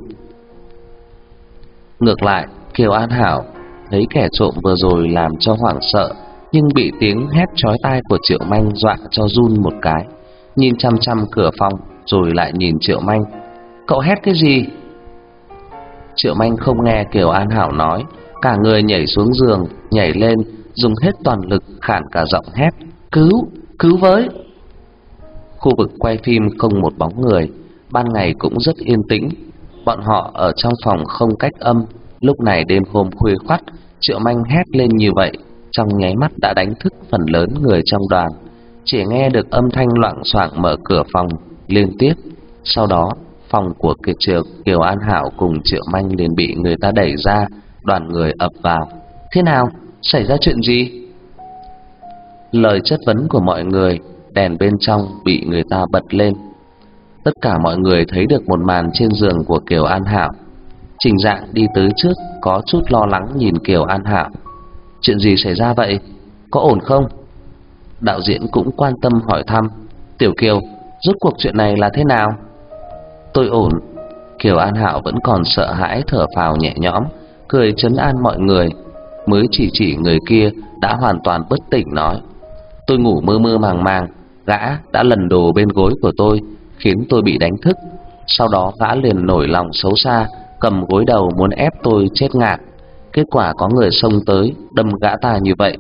Ngược lại, Kiều An Hảo thấy kẻ trộm vừa rồi làm cho hoảng sợ, nhưng bị tiếng hét chói tai của Triệu Manh dọa cho run một cái, nhìn chăm chăm cửa phòng, rồi lại nhìn Triệu Manh. Cậu hét cái gì? Triệu Manh không nghe Kiều An Hảo nói, cả người nhảy xuống giường, nhảy lên, dùng hết toàn lực khản cả giọng hét: Cứu, cứu với! Khu vực quay phim không một bóng người, ban ngày cũng rất yên tĩnh. Bọn họ ở trong phòng không cách âm. Lúc này đêm hôm khuya khoắt, Triệu Manh hét lên như vậy, trong nháy mắt đã đánh thức phần lớn người trong đoàn. Chỉ nghe được âm thanh loạng xoạng mở cửa phòng liên tiếp. Sau đó phòng của Kiều An Hảo cùng Triệu Manh liền bị người ta đẩy ra, đoàn người ập vào. Thế nào? Xảy ra chuyện gì? Lời chất vấn của mọi người, đèn bên trong bị người ta bật lên. Tất cả mọi người thấy được một màn trên giường của Kiều An Hảo. Trình Dạng đi tới trước, có chút lo lắng nhìn Kiều An Hảo. Chuyện gì xảy ra vậy? Có ổn không? Đạo diễn cũng quan tâm hỏi thăm. Tiểu Kiều, rốt cuộc chuyện này là thế nào? Tôi ổn. Kiều An Hảo vẫn còn sợ hãi thở phào nhẹ nhõm, cười trấn an mọi người. Mới chỉ người kia đã hoàn toàn bất tỉnh nói: Tôi ngủ mơ mơ màng màng, gã đã lần đồ bên gối của tôi, khiến tôi bị đánh thức. Sau đó gã liền nổi lòng xấu xa, cầm gối đầu muốn ép tôi chết ngạt. Kết quả có người xông tới đâm gã ta như vậy.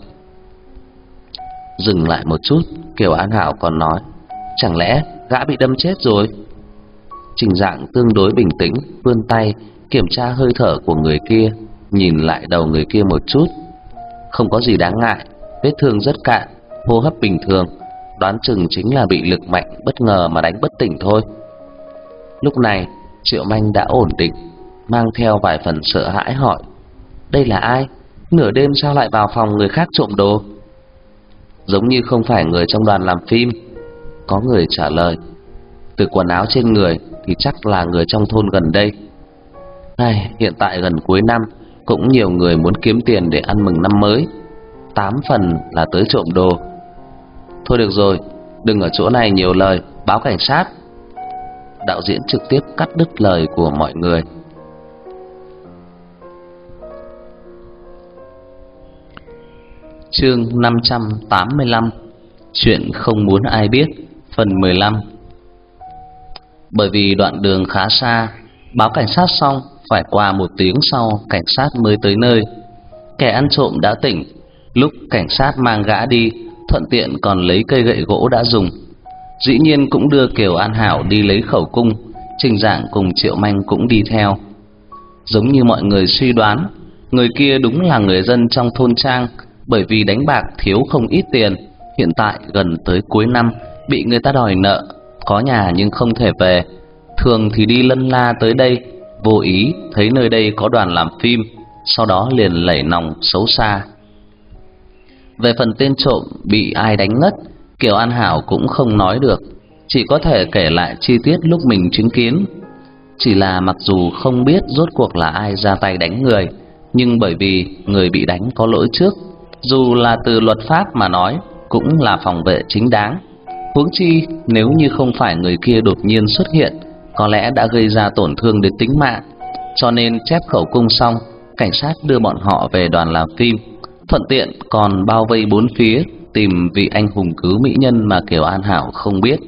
Dừng lại một chút, Kiều An Hảo còn nói: Chẳng lẽ gã bị đâm chết rồi? Trình Dạng tương đối bình tĩnh, vươn tay kiểm tra hơi thở của người kia, nhìn lại đầu người kia một chút. Không có gì đáng ngại, vết thương rất cạn, hô hấp bình thường, đoán chừng chính là bị lực mạnh bất ngờ mà đánh bất tỉnh thôi. Lúc này Triệu Manh đã ổn định, mang theo vài phần sợ hãi hỏi: Đây là ai? Nửa đêm sao lại vào phòng người khác trộm đồ? Giống như không phải người trong đoàn làm phim. Có người trả lời: Từ quần áo trên người thì chắc là người trong thôn gần đây. Hiện tại gần cuối năm, cũng nhiều người muốn kiếm tiền để ăn mừng năm mới, 8 phần là tới trộm đồ. Thôi được rồi, đừng ở chỗ này nhiều lời, báo cảnh sát. Đạo diễn trực tiếp cắt đứt lời của mọi người. Chương 585: Chuyện không muốn ai biết, phần 15. Bởi vì đoạn đường khá xa, báo cảnh sát xong phải qua 1 tiếng sau cảnh sát mới tới nơi. Kẻ ăn trộm đã tỉnh. Lúc cảnh sát mang gã đi, thuận tiện còn lấy cây gậy gỗ đã dùng. Dĩ nhiên cũng đưa Kiều An Hảo đi lấy khẩu cung. Trình Dạng cùng Triệu Manh cũng đi theo. Giống như mọi người suy đoán, người kia đúng là người dân trong thôn trang. Bởi vì đánh bạc thiếu không ít tiền, hiện tại gần tới cuối năm bị người ta đòi nợ, có nhà nhưng không thể về. Thường thì đi lân la tới đây, vô ý thấy nơi đây có đoàn làm phim, sau đó liền lẩy nòng xấu xa. Về phần tên trộm bị ai đánh ngất, Kiều An Hảo cũng không nói được, chỉ có thể kể lại chi tiết lúc mình chứng kiến. Chỉ là mặc dù không biết rốt cuộc là ai ra tay đánh người, nhưng bởi vì người bị đánh có lỗi trước, dù là từ luật pháp mà nói cũng là phòng vệ chính đáng. Huống chi nếu như không phải người kia đột nhiên xuất hiện, có lẽ đã gây ra tổn thương đến tính mạng. Cho nên chép khẩu cung xong, cảnh sát đưa bọn họ về đoàn làm phim, thuận tiện còn bao vây bốn phía tìm vị anh hùng cứu mỹ nhân mà Kiều An Hảo không biết.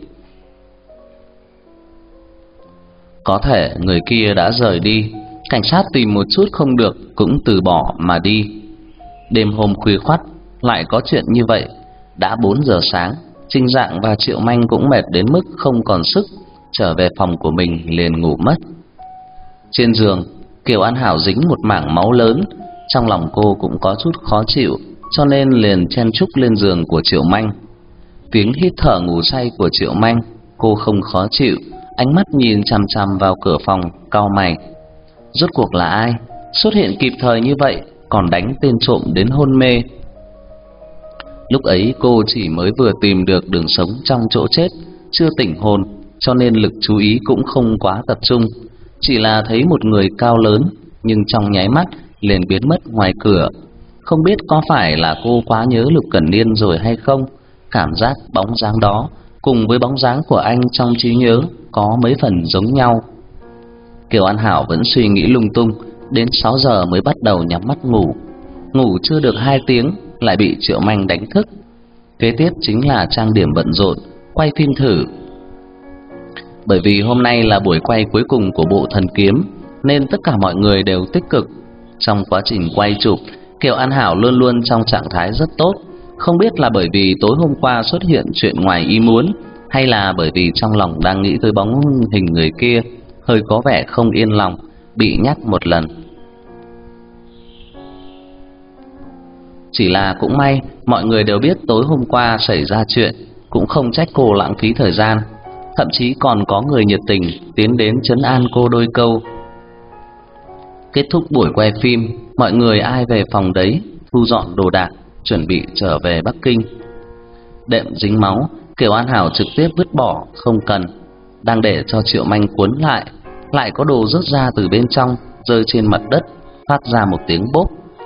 Có thể người kia đã rời đi, cảnh sát tìm một chút không được cũng từ bỏ mà đi. Đêm hôm khuya khoắt lại có chuyện như vậy. Đã 4 giờ sáng, Trình Dạng và Triệu Manh cũng mệt đến mức không còn sức, trở về phòng của mình liền ngủ mất. Trên giường, Kiều An Hảo dính một mảng máu lớn, trong lòng cô cũng có chút khó chịu, cho nên liền chen chúc lên giường của Triệu Manh. Tiếng hít thở ngủ say của Triệu Manh, cô không khó chịu, ánh mắt nhìn chằm chằm vào cửa phòng, cau mày. Rốt cuộc là ai xuất hiện kịp thời như vậy, còn đánh tên trộm đến hôn mê? Lúc ấy cô chỉ mới vừa tìm được đường sống trong chỗ chết, chưa tỉnh hồn, cho nên lực chú ý cũng không quá tập trung. Chỉ là thấy một người cao lớn, nhưng trong nháy mắt liền biến mất ngoài cửa. Không biết có phải là cô quá nhớ Lục Cẩn Niên rồi hay không, cảm giác bóng dáng đó cùng với bóng dáng của anh trong trí nhớ có mấy phần giống nhau. Kiều An Hảo vẫn suy nghĩ lung tung, đến 6 giờ mới bắt đầu nhắm mắt ngủ. Ngủ chưa được 2 tiếng lại bị Triệu Manh đánh thức. Kế tiếp chính là trang điểm bận rộn, quay phim thử. Bởi vì hôm nay là buổi quay cuối cùng của bộ Thần Kiếm nên tất cả mọi người đều tích cực. Trong quá trình quay chụp, Kiều An Hảo luôn luôn trong trạng thái rất tốt. Không biết là bởi vì tối hôm qua xuất hiện chuyện ngoài ý muốn, hay là bởi vì trong lòng đang nghĩ tới bóng hình người kia, hơi có vẻ không yên lòng, bị nhắc một lần. Chỉ là cũng may mọi người đều biết tối hôm qua xảy ra chuyện, cũng không trách cô lãng phí thời gian, thậm chí còn có người nhiệt tình tiến đến trấn an cô đôi câu. Kết thúc buổi quay phim, mọi người ai về phòng đấy, thu dọn đồ đạc, chuẩn bị trở về Bắc Kinh. Đệm dính máu, Kiều An Hảo trực tiếp vứt bỏ, không cần, đang để cho Triệu Manh cuốn lại có đồ rớt ra từ bên trong, rơi trên mặt đất, phát ra một tiếng bốp.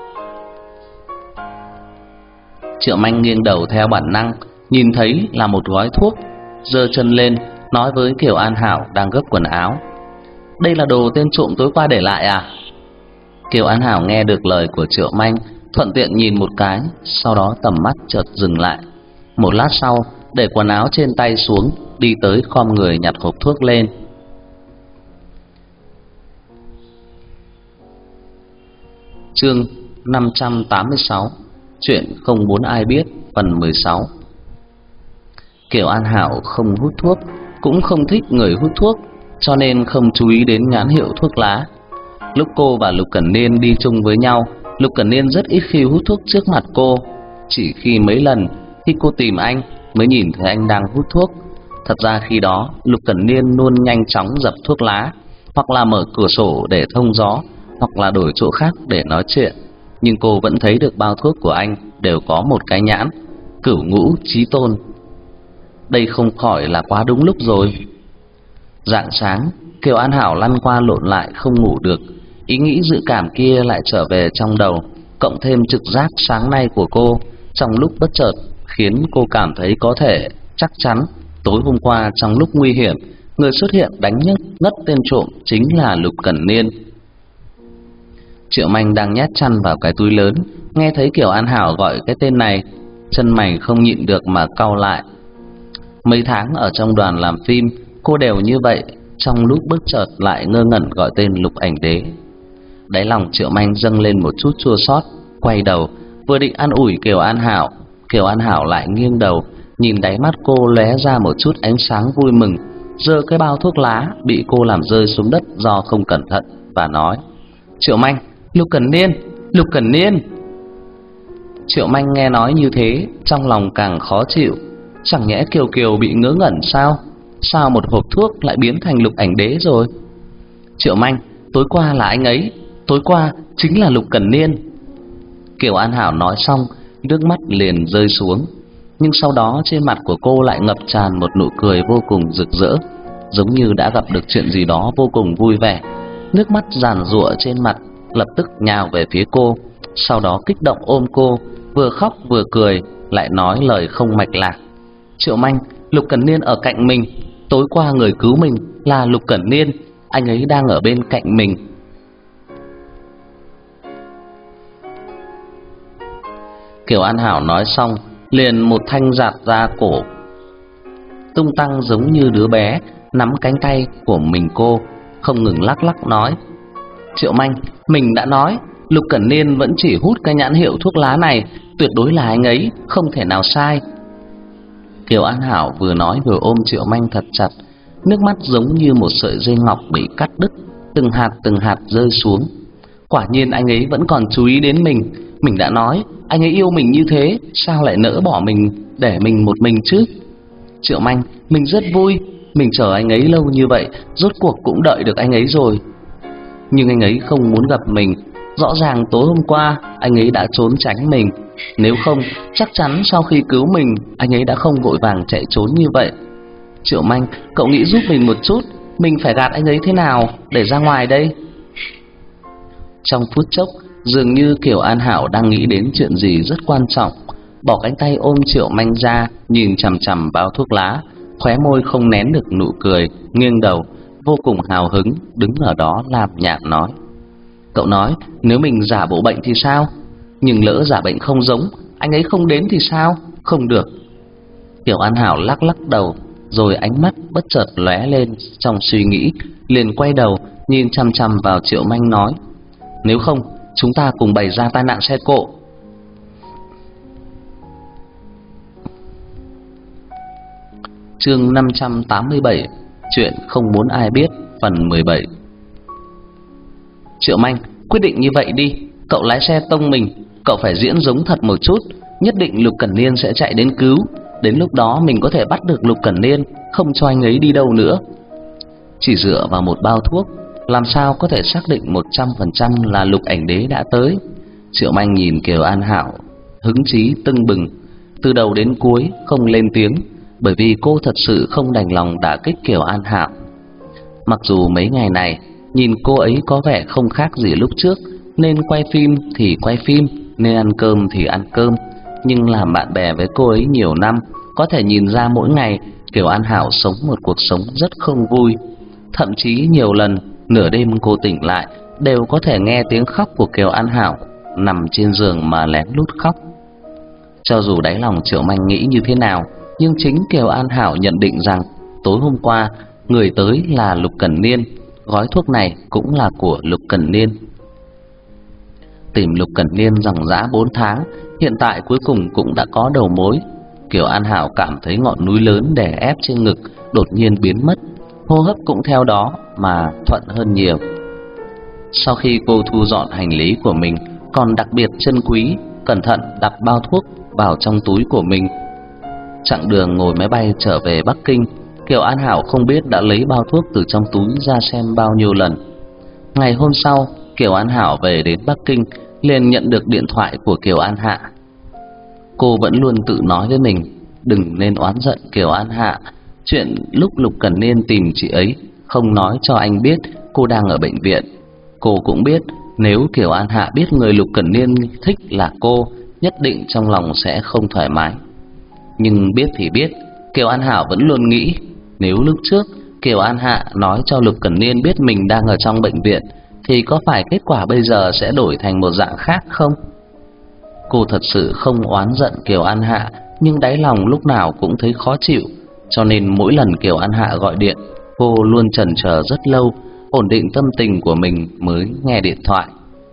Triệu Manh nghiêng đầu theo bản năng, nhìn thấy là một gói thuốc, giơ chân lên, nói với Kiều An Hảo đang gấp quần áo: "Đây là đồ tên trộm tối qua để lại à?" Kiều An Hảo nghe được lời của Triệu Manh, thuận tiện nhìn một cái, sau đó tầm mắt chợt dừng lại. Một lát sau, để quần áo trên tay xuống, đi tới khom người nhặt hộp thuốc lên. Chương 586: Chuyện không muốn ai biết, phần 16. Kiều An Hảo không hút thuốc, cũng không thích người hút thuốc, cho nên không chú ý đến nhãn hiệu thuốc lá. Lúc cô và Lục Cẩn Niên đi chung với nhau, Lục Cẩn Niên rất ít khi hút thuốc trước mặt cô. Chỉ khi mấy lần khi cô tìm anh mới nhìn thấy anh đang hút thuốc. Thật ra khi đó Lục Cẩn Niên luôn nhanh chóng dập thuốc lá, hoặc là mở cửa sổ để thông gió, hoặc là đổi chỗ khác để nói chuyện. Nhưng cô vẫn thấy được bao thuốc của anh đều có một cái nhãn: Cửu Ngũ Chí Tôn. Đây không khỏi là quá đúng lúc rồi. Rạng sáng, Kiều An Hảo lăn qua lộn lại không ngủ được. Ý nghĩ dự cảm kia lại trở về trong đầu, cộng thêm trực giác sáng nay của cô trong lúc bất chợt, khiến cô cảm thấy có thể chắc chắn tối hôm qua trong lúc nguy hiểm, người xuất hiện đánh ngất tên trộm chính là Lục Cẩn Niên. Triệu Manh đang nhét chăn vào cái túi lớn, nghe thấy Kiều An Hảo gọi cái tên này, chân mày không nhịn được mà cau lại. Mấy tháng ở trong đoàn làm phim, cô đều như vậy, trong lúc bất chợt lại ngơ ngẩn gọi tên Lục Ảnh Đế. Đáy lòng Triệu Manh dâng lên một chút chua xót, quay đầu vừa định an ủi Kiều An Hảo lại nghiêng đầu, nhìn đáy mắt cô lóe ra một chút ánh sáng vui mừng, giơ cái bao thuốc lá bị cô làm rơi xuống đất do không cẩn thận và nói: "Triệu Manh, Lục Cẩn Niên." Triệu Manh nghe nói như thế, trong lòng càng khó chịu. Chẳng nhẽ Kiều Kiều bị ngớ ngẩn sao? Sao một hộp thuốc lại biến thành Lục Ảnh Đế rồi? "Triệu Manh, tối qua là anh ấy, tối qua chính là Lục Cẩn Niên." Kiều An Hảo nói xong, nước mắt liền rơi xuống. Nhưng sau đó trên mặt của cô lại ngập tràn một nụ cười vô cùng rực rỡ, giống như đã gặp được chuyện gì đó vô cùng vui vẻ. Nước mắt giàn giụa trên mặt, lập tức nhào về phía cô, sau đó kích động ôm cô, vừa khóc vừa cười, lại nói lời không mạch lạc: "Triệu Manh, Lục Cẩn Niên ở cạnh mình, tối qua người cứu mình là Lục Cẩn Niên, anh ấy đang ở bên cạnh mình." Kiều An Hảo nói xong, liền một thanh giạt ra cổ, tung tăng giống như đứa bé nắm cánh tay của mình cô, không ngừng lắc lắc nói: "Triệu Manh, mình đã nói, Lục Cẩn Niên vẫn chỉ hút cái nhãn hiệu thuốc lá này, tuyệt đối là anh ấy, không thể nào sai." Kiều An Hảo vừa nói vừa ôm Triệu Manh thật chặt, nước mắt giống như một sợi dây ngọc bị cắt đứt, từng hạt rơi xuống. Quả nhiên anh ấy vẫn còn chú ý đến mình đã nói, anh ấy yêu mình như thế, sao lại nỡ bỏ mình để mình một mình chứ? "Triệu Manh, mình rất vui, mình chờ anh ấy lâu như vậy, rốt cuộc cũng đợi được anh ấy rồi." Nhưng anh ấy không muốn gặp mình. Rõ ràng tối hôm qua anh ấy đã trốn tránh mình, nếu không chắc chắn sau khi cứu mình, anh ấy đã không vội vàng chạy trốn như vậy. "Triệu Manh, cậu nghĩ giúp mình một chút, mình phải gạt anh ấy thế nào để ra ngoài đây?" Trong phút chốc, dường như Kiều An Hảo đang nghĩ đến chuyện gì rất quan trọng, bỏ cánh tay ôm Triệu Manh ra, nhìn chằm chằm bao thuốc lá, khóe môi không nén được nụ cười, nghiêng đầu, vô cùng hào hứng đứng ở đó lạp nhạp nói: "Cậu nói nếu mình giả bộ bệnh thì sao? Nhưng lỡ giả bệnh không giống, anh ấy không đến thì sao? Không được." Kiều An Hảo lắc lắc đầu, rồi ánh mắt bất chợt lóe lên trong suy nghĩ, liền quay đầu nhìn chằm chằm vào Triệu Manh nói: "Nếu không, chúng ta cùng bày ra tai nạn xe cộ." Chương 587: Chuyện không muốn ai biết, phần 17. "Triệu Manh, quyết định như vậy đi, cậu lái xe tông mình, cậu phải diễn giống thật một chút, nhất định Lục Cẩn Niên sẽ chạy đến cứu, đến lúc đó mình có thể bắt được Lục Cẩn Niên, không cho anh ấy đi đâu nữa." Chỉ dựa vào một bao thuốc, làm sao có thể xác định 100% là Lục Ảnh Đế đã tới? Triệu Manh nhìn Kiều An Hạo, hứng chí tưng bừng, từ đầu đến cuối không lên tiếng, bởi vì cô thật sự không đành lòng đả kích Kiều An Hạo. Mặc dù mấy ngày này nhìn cô ấy có vẻ không khác gì lúc trước, nên quay phim thì quay phim, nên ăn cơm thì ăn cơm, nhưng làm bạn bè với cô ấy nhiều năm, có thể nhìn ra mỗi ngày Kiều An Hạo sống một cuộc sống rất không vui. Thậm chí nhiều lần nửa đêm cô tỉnh lại đều có thể nghe tiếng khóc của Kiều An Hạo nằm trên giường mà lén lút khóc. Cho dù đáy lòng Triệu Manh nghĩ như thế nào, nhưng chính Kiều An Hạo nhận định rằng tối hôm qua người tới là Lục Cẩn Niên, gói thuốc này cũng là của Lục Cẩn Niên. Tìm Lục Cẩn Niên dằng dã 4 tháng, hiện tại cuối cùng cũng đã có đầu mối. Kiều An Hạo cảm thấy ngọn núi lớn đè ép trên ngực đột nhiên biến mất, hô hấp cũng theo đó mà thuận hơn nhiều. Sau khi cô thu dọn hành lý của mình, còn đặc biệt trân quý, cẩn thận đặt bao thuốc vào trong túi của mình. Chặng đường ngồi máy bay trở về Bắc Kinh, Kiều An Hạo không biết đã lấy bao thuốc từ trong túi ra xem bao nhiêu lần. Ngày hôm sau, Kiều An Hạo về đến Bắc Kinh, liền nhận được điện thoại của Kiều An Hạ. Cô vẫn luôn tự nói với mình, đừng nên oán giận Kiều An Hạ. Chuyện lúc Lục Cẩn Niên tìm chị ấy, không nói cho anh biết cô đang ở bệnh viện. Cô cũng biết nếu Kiều An Hạ biết người Lục Cẩn Niên thích là cô, nhất định trong lòng sẽ không thoải mái. Nhưng biết thì biết, Kiều An Hạo vẫn luôn nghĩ, nếu lúc trước Kiều An Hạ nói cho Lục Cẩn Niên biết mình đang ở trong bệnh viện, thì có phải kết quả bây giờ sẽ đổi thành một dạng khác không? Cô thật sự không oán giận Kiều An Hạ, nhưng đáy lòng lúc nào cũng thấy khó chịu, cho nên mỗi lần Kiều An Hạ gọi điện, cô luôn chần chờ rất lâu, ổn định tâm tình của mình mới nghe điện thoại.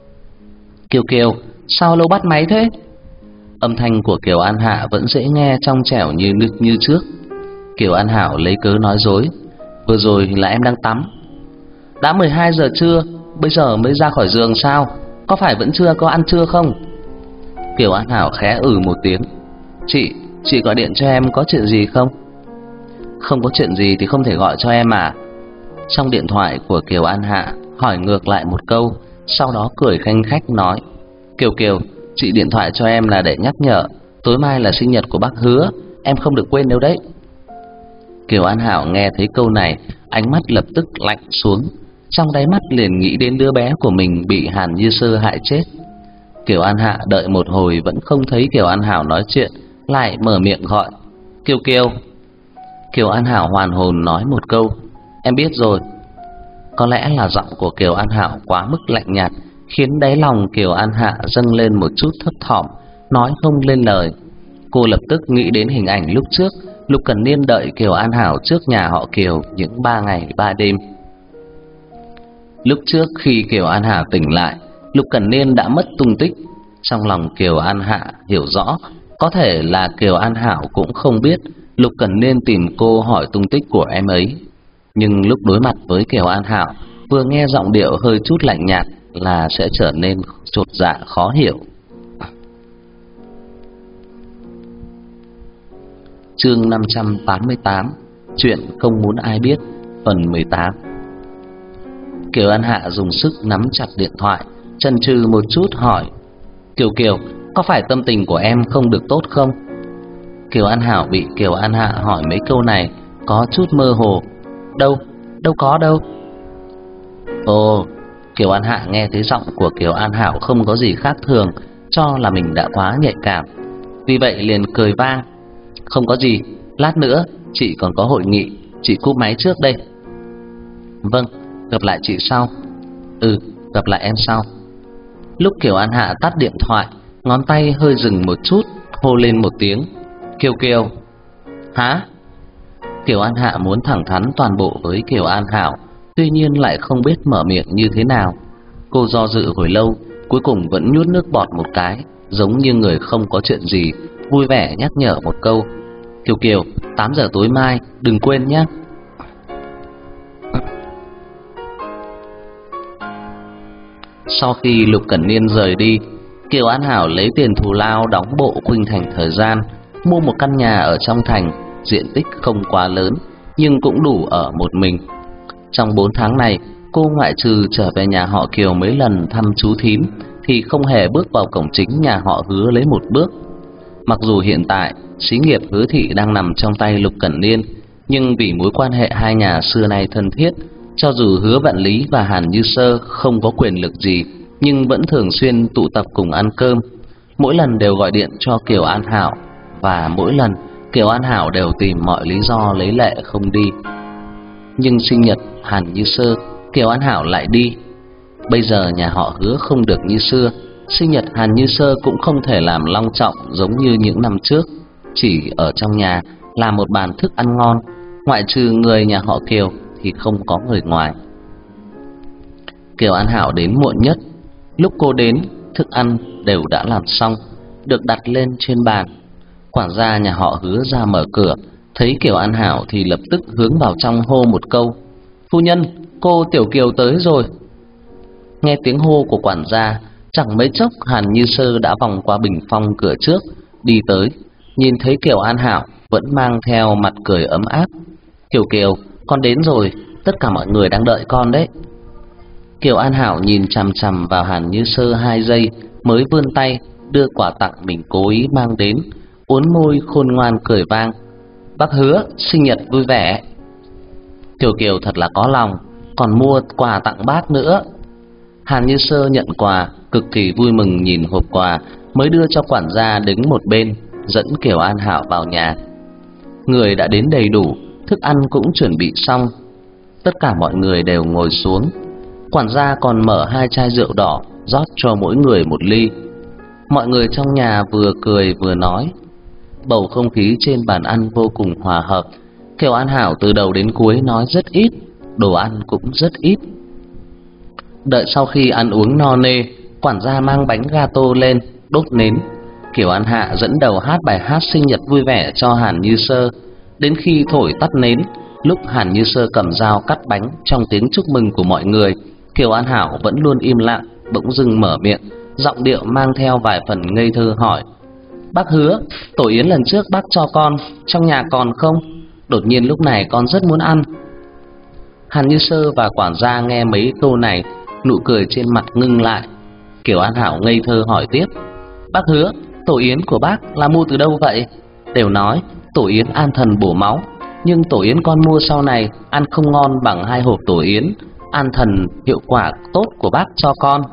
"Kiều Kiều, sao lâu bắt máy thế?" Âm thanh của Kiều An Hạ vẫn dễ nghe trong trẻo như trước. Kiều An Hạo lấy cớ nói dối, "Vừa rồi là em đang tắm." "Đã 12 giờ trưa, bây giờ mới ra khỏi giường sao? Có phải vẫn chưa có ăn trưa không?" Kiều An Hạo khẽ một tiếng. Chị gọi điện cho em có chuyện gì không?" "Không có chuyện gì thì không thể gọi cho em à?" Trong điện thoại của Kiều An Hạ hỏi ngược lại một câu, sau đó cười khanh khách nói, "Kiều Kiều, chị điện thoại cho em là để nhắc nhở, tối mai là sinh nhật của bác Hứa, em không được quên đâu đấy." Kiều An Hạo nghe thấy câu này, ánh mắt lập tức lạnh xuống, trong đáy mắt liền nghĩ đến đứa bé của mình bị Hàn Như Sơ hại chết. Kiều An Hạ đợi một hồi vẫn không thấy Kiều An Hạo nói chuyện, lại mở miệng gọi, "Kiều Kiều." Kiều An Hạo hoàn hồn nói một câu, "Em biết rồi." Có lẽ là giọng của Kiều An Hạo quá mức lạnh nhạt, khiến đáy lòng Kiều An Hạ dâng lên một chút thấp thỏm, nói không lên lời. Cô lập tức nghĩ đến hình ảnh lúc trước Lục Cẩn Niên đợi Kiều An Hạo trước nhà họ Kiều những 3 ngày 3 đêm. Lúc trước khi Kiều An Hạ tỉnh lại, Lục Cẩn Niên đã mất tung tích. Trong lòng Kiều An Hạ hiểu rõ, có thể là Kiều An Hạo cũng không biết Lục Cẩn Niên tìm cô hỏi tung tích của em ấy. Nhưng lúc đối mặt với Kiều An Hạo, vừa nghe giọng điệu hơi chút lạnh nhạt là sẽ trở nên chột dạ khó hiểu. Chương 588: Chuyện không muốn ai biết, phần 18. Kiều An Hạ dùng sức nắm chặt điện thoại, chần chừ một chút hỏi, "Kiều Kiều, có phải tâm tình của em không được tốt không?" Kiều An Hạo bị Kiều An Hạ hỏi mấy câu này có chút mơ hồ. Đâu có đâu." Ồ, Kiều An Hạ nghe thấy giọng của Kiều An Hạo không có gì khác thường, cho là mình đã quá nhạy cảm, vì vậy liền cười vang, "Không có gì, lát nữa chị còn có hội nghị, chị cúp máy trước đây." "Vâng, gặp lại chị sau." "Ừ, gặp lại em sau." Lúc Kiều An Hạ tắt điện thoại, ngón tay hơi dừng một chút, hô lên một tiếng, "Kiều Kiều." "Hả?" Kiều An Hạ muốn thẳng thắn toàn bộ với Kiều An Hảo, tuy nhiên lại không biết mở miệng như thế nào. Cô do dự hồi lâu, cuối cùng vẫn nuốt nước bọt một cái, giống như người không có chuyện gì, vui vẻ nhắc nhở một câu: Kiều Kiều, 8 giờ tối mai, đừng quên nhé. Sau khi Lục Cẩn Niên rời đi, Kiều An Hảo lấy tiền thù lao đóng bộ khuynh thành thời gian, mua một căn nhà ở trong thành, diện tích không quá lớn, nhưng cũng đủ ở một mình. Trong 4 tháng này, cô ngoại trừ trở về nhà họ Kiều mấy lần thăm chú thím, thì không hề bước vào cổng chính nhà họ Hứa lấy một bước. Mặc dù hiện tại xí nghiệp Hứa thị đang nằm trong tay Lục Cẩn Niên, nhưng vì mối quan hệ hai nhà xưa nay thân thiết, cho dù Hứa Vạn Lý và Hàn Như Sơ không có quyền lực gì, nhưng vẫn thường xuyên tụ tập cùng ăn cơm. Mỗi lần đều gọi điện cho Kiều An Hảo, và mỗi lần Kiều An Hảo đều tìm mọi lý do lấy lệ không đi. Nhưng sinh nhật Hàn Như Sơ, Kiều An Hảo lại đi. Bây giờ nhà họ Hứa không được như xưa, sinh nhật Hàn Như Sơ cũng không thể làm long trọng giống như những năm trước, chỉ ở trong nhà làm một bàn thức ăn ngon, ngoại trừ người nhà họ Kiều thì không có người ngoài. Kiều An Hảo đến muộn nhất. Lúc cô đến, thức ăn đều đã làm xong, được đặt lên trên bàn. Quản gia nhà họ Hứa ra mở cửa, thấy Kiều An Hảo thì lập tức hướng vào trong hô một câu: Phu nhân, cô Tiểu Kiều tới rồi. Nghe tiếng hô của quản gia, chẳng mấy chốc Hàn Như Sơ đã vòng qua bình phong cửa trước, đi tới, nhìn thấy Kiều An Hảo vẫn mang theo mặt cười ấm áp. Kiều Kiều, con đến rồi, tất cả mọi người đang đợi con đấy. Kiều An Hảo nhìn chằm chằm vào Hàn Như Sơ 2 giây, mới vươn tay đưa quà tặng mình cố ý mang đến, uốn môi khôn ngoan cười vang: Bác Hứa, sinh nhật vui vẻ. Kiều Kiều thật là có lòng, còn mua quà tặng bác nữa. Hàn Như Sơ nhận quà, cực kỳ vui mừng nhìn hộp quà, mới đưa cho quản gia đứng một bên, dẫn Kiều An Hảo vào nhà. Người đã đến đầy đủ, thức ăn cũng chuẩn bị xong. Tất cả mọi người đều ngồi xuống. Quản gia còn mở 2 chai rượu đỏ, rót cho mỗi người một ly. Mọi người trong nhà vừa cười vừa nói. Bầu không khí trên bàn ăn vô cùng hòa hợp. Kiều An Hảo từ đầu đến cuối nói rất ít, đồ ăn cũng rất ít. Đợi sau khi ăn uống no nê, quản gia mang bánh gato lên, đốt nến. Kiều An Hạ dẫn đầu hát bài hát sinh nhật vui vẻ cho Hàn Như Sơ. Đến khi thổi tắt nến, lúc Hàn Như Sơ cầm dao cắt bánh trong tiếng chúc mừng của mọi người, Kiều An Hảo vẫn luôn im lặng, bỗng dưng mở miệng, giọng điệu mang theo vài phần ngây thơ hỏi: Bác Hứa, tổ yến lần trước bác cho con, trong nhà còn không? Đột nhiên lúc này con rất muốn ăn. Hàn Như Sơ và quản gia nghe mấy câu này, nụ cười trên mặt ngưng lại. Kiều An Hảo ngây thơ hỏi tiếp: Bác Hứa, tổ yến của bác là mua từ đâu vậy? Đều nói tổ yến an thần bổ máu, nhưng tổ yến con mua sau này ăn không ngon bằng 2 hộp tổ yến an thần hiệu quả tốt của bác cho con.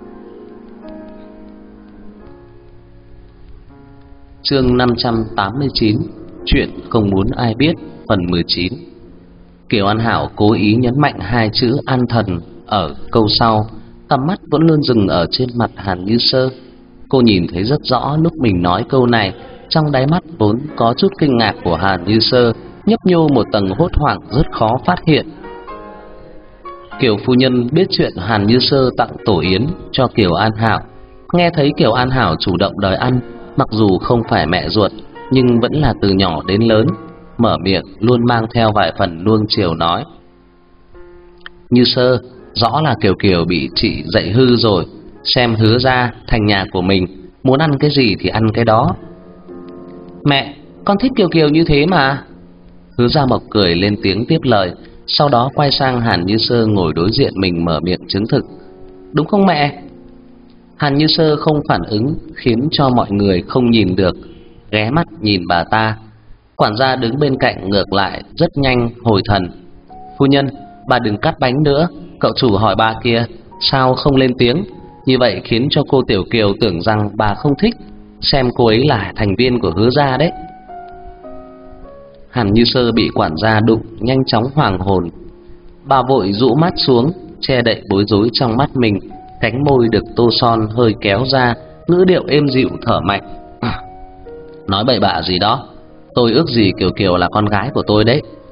Chương 589, chuyện không muốn ai biết, phần 19. Kiều An Hảo cố ý nhấn mạnh 2 chữ an thần ở câu sau, tầm mắt vẫn luôn dừng ở trên mặt Hàn Như Sơ. Cô nhìn thấy rất rõ lúc mình nói câu này, trong đáy mắt vốn có chút kinh ngạc của Hàn Như Sơ nhấp nhô một tầng hốt hoảng rất khó phát hiện. Kiều phu nhân biết chuyện Hàn Như Sơ tặng tổ yến cho Kiều An Hảo, nghe thấy Kiều An Hảo chủ động đòi ăn, mặc dù không phải mẹ ruột nhưng vẫn là từ nhỏ đến lớn, mở miệng luôn mang theo vài phần nuông chiều nói: Như Sơ, rõ là Kiều Kiều bị chị dạy hư rồi, xem Hứa ra thành nhà của mình, muốn ăn cái gì thì ăn cái đó. Mẹ, con thích Kiều Kiều như thế mà. Hứa Gia Mộc cười lên tiếng tiếp lời, sau đó quay sang Hàn Như Sơ ngồi đối diện mình mở miệng chứng thực: Đúng không mẹ? Hàn Như Sơ không phản ứng, khiến cho mọi người không nhìn được, ghé mắt nhìn bà ta. Quản gia đứng bên cạnh ngược lại rất nhanh hồi thần: Phu nhân, bà đừng cắt bánh nữa, cậu chủ hỏi bà kia sao không lên tiếng, như vậy khiến cho cô Tiểu Kiều tưởng rằng bà không thích, xem cô ấy là thành viên của Hứa gia đấy. Hàn Như Sơ bị quản gia đụng nhanh chóng hoàng hồn, bà vội rũ mắt xuống, che đậy bối rối trong mắt mình, cánh môi được tô son hơi kéo ra, ngữ điệu êm dịu thở mạnh: Nói bậy bạ gì đó, tôi ước gì Kiều Kiều là con gái của tôi đấy,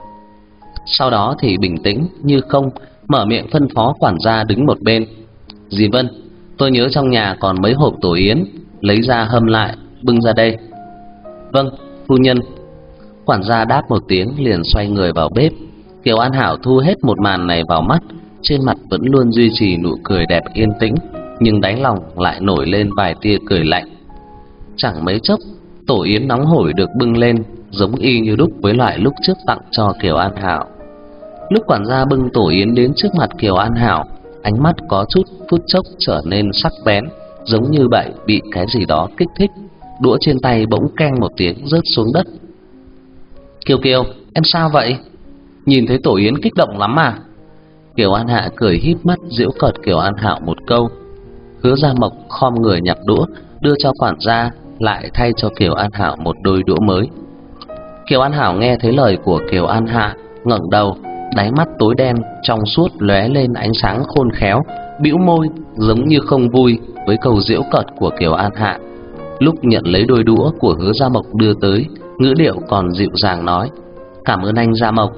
Sau đó thì bình tĩnh như không, mở miệng phân phó quản gia đứng một bên. Dì Vân, tôi nhớ trong nhà còn mấy hộp tổ yến, lấy ra hâm lại, bưng ra đây. Vâng, phu nhân. Quản gia đáp một tiếng liền xoay người vào bếp. Kiều An Hảo thu hết một màn này vào mắt, trên mặt vẫn luôn duy trì nụ cười đẹp yên tĩnh, nhưng đáy lòng lại nổi lên vài tia cười lạnh. Chẳng mấy chốc, tổ yến nóng hổi được bưng lên, giống y như đúc với loại lúc trước tặng cho Kiều An Hảo. Lúc quản gia bưng tổ yến đến trước mặt Kiều An Hảo, ánh mắt có chút phút chốc trở nên sắc bén, giống như vậy bị cái gì đó kích thích. Đũa trên tay bỗng keng một tiếng rớt xuống đất. Kiều Kiều, em sao vậy? Nhìn thấy tổ yến kích động lắm à? Kiều An Hạ cười híp mắt giễu cợt Kiều An Hảo một câu. Hứa Gia Mộc khom người nhặt đũa, đưa cho quản gia, lại thay cho Kiều An Hảo một đôi đũa mới. Kiều An Hảo nghe thấy lời của Kiều An Hạ, ngẩng đầu, đáy mắt tối đen trong suốt lóe lên ánh sáng khôn khéo, bĩu môi giống như không vui với câu giễu cợt của Kiều An Hạ. Lúc nhận lấy đôi đũa của Hứa Gia Mộc đưa tới, ngữ điệu còn dịu dàng nói: "Cảm ơn anh Gia Mộc."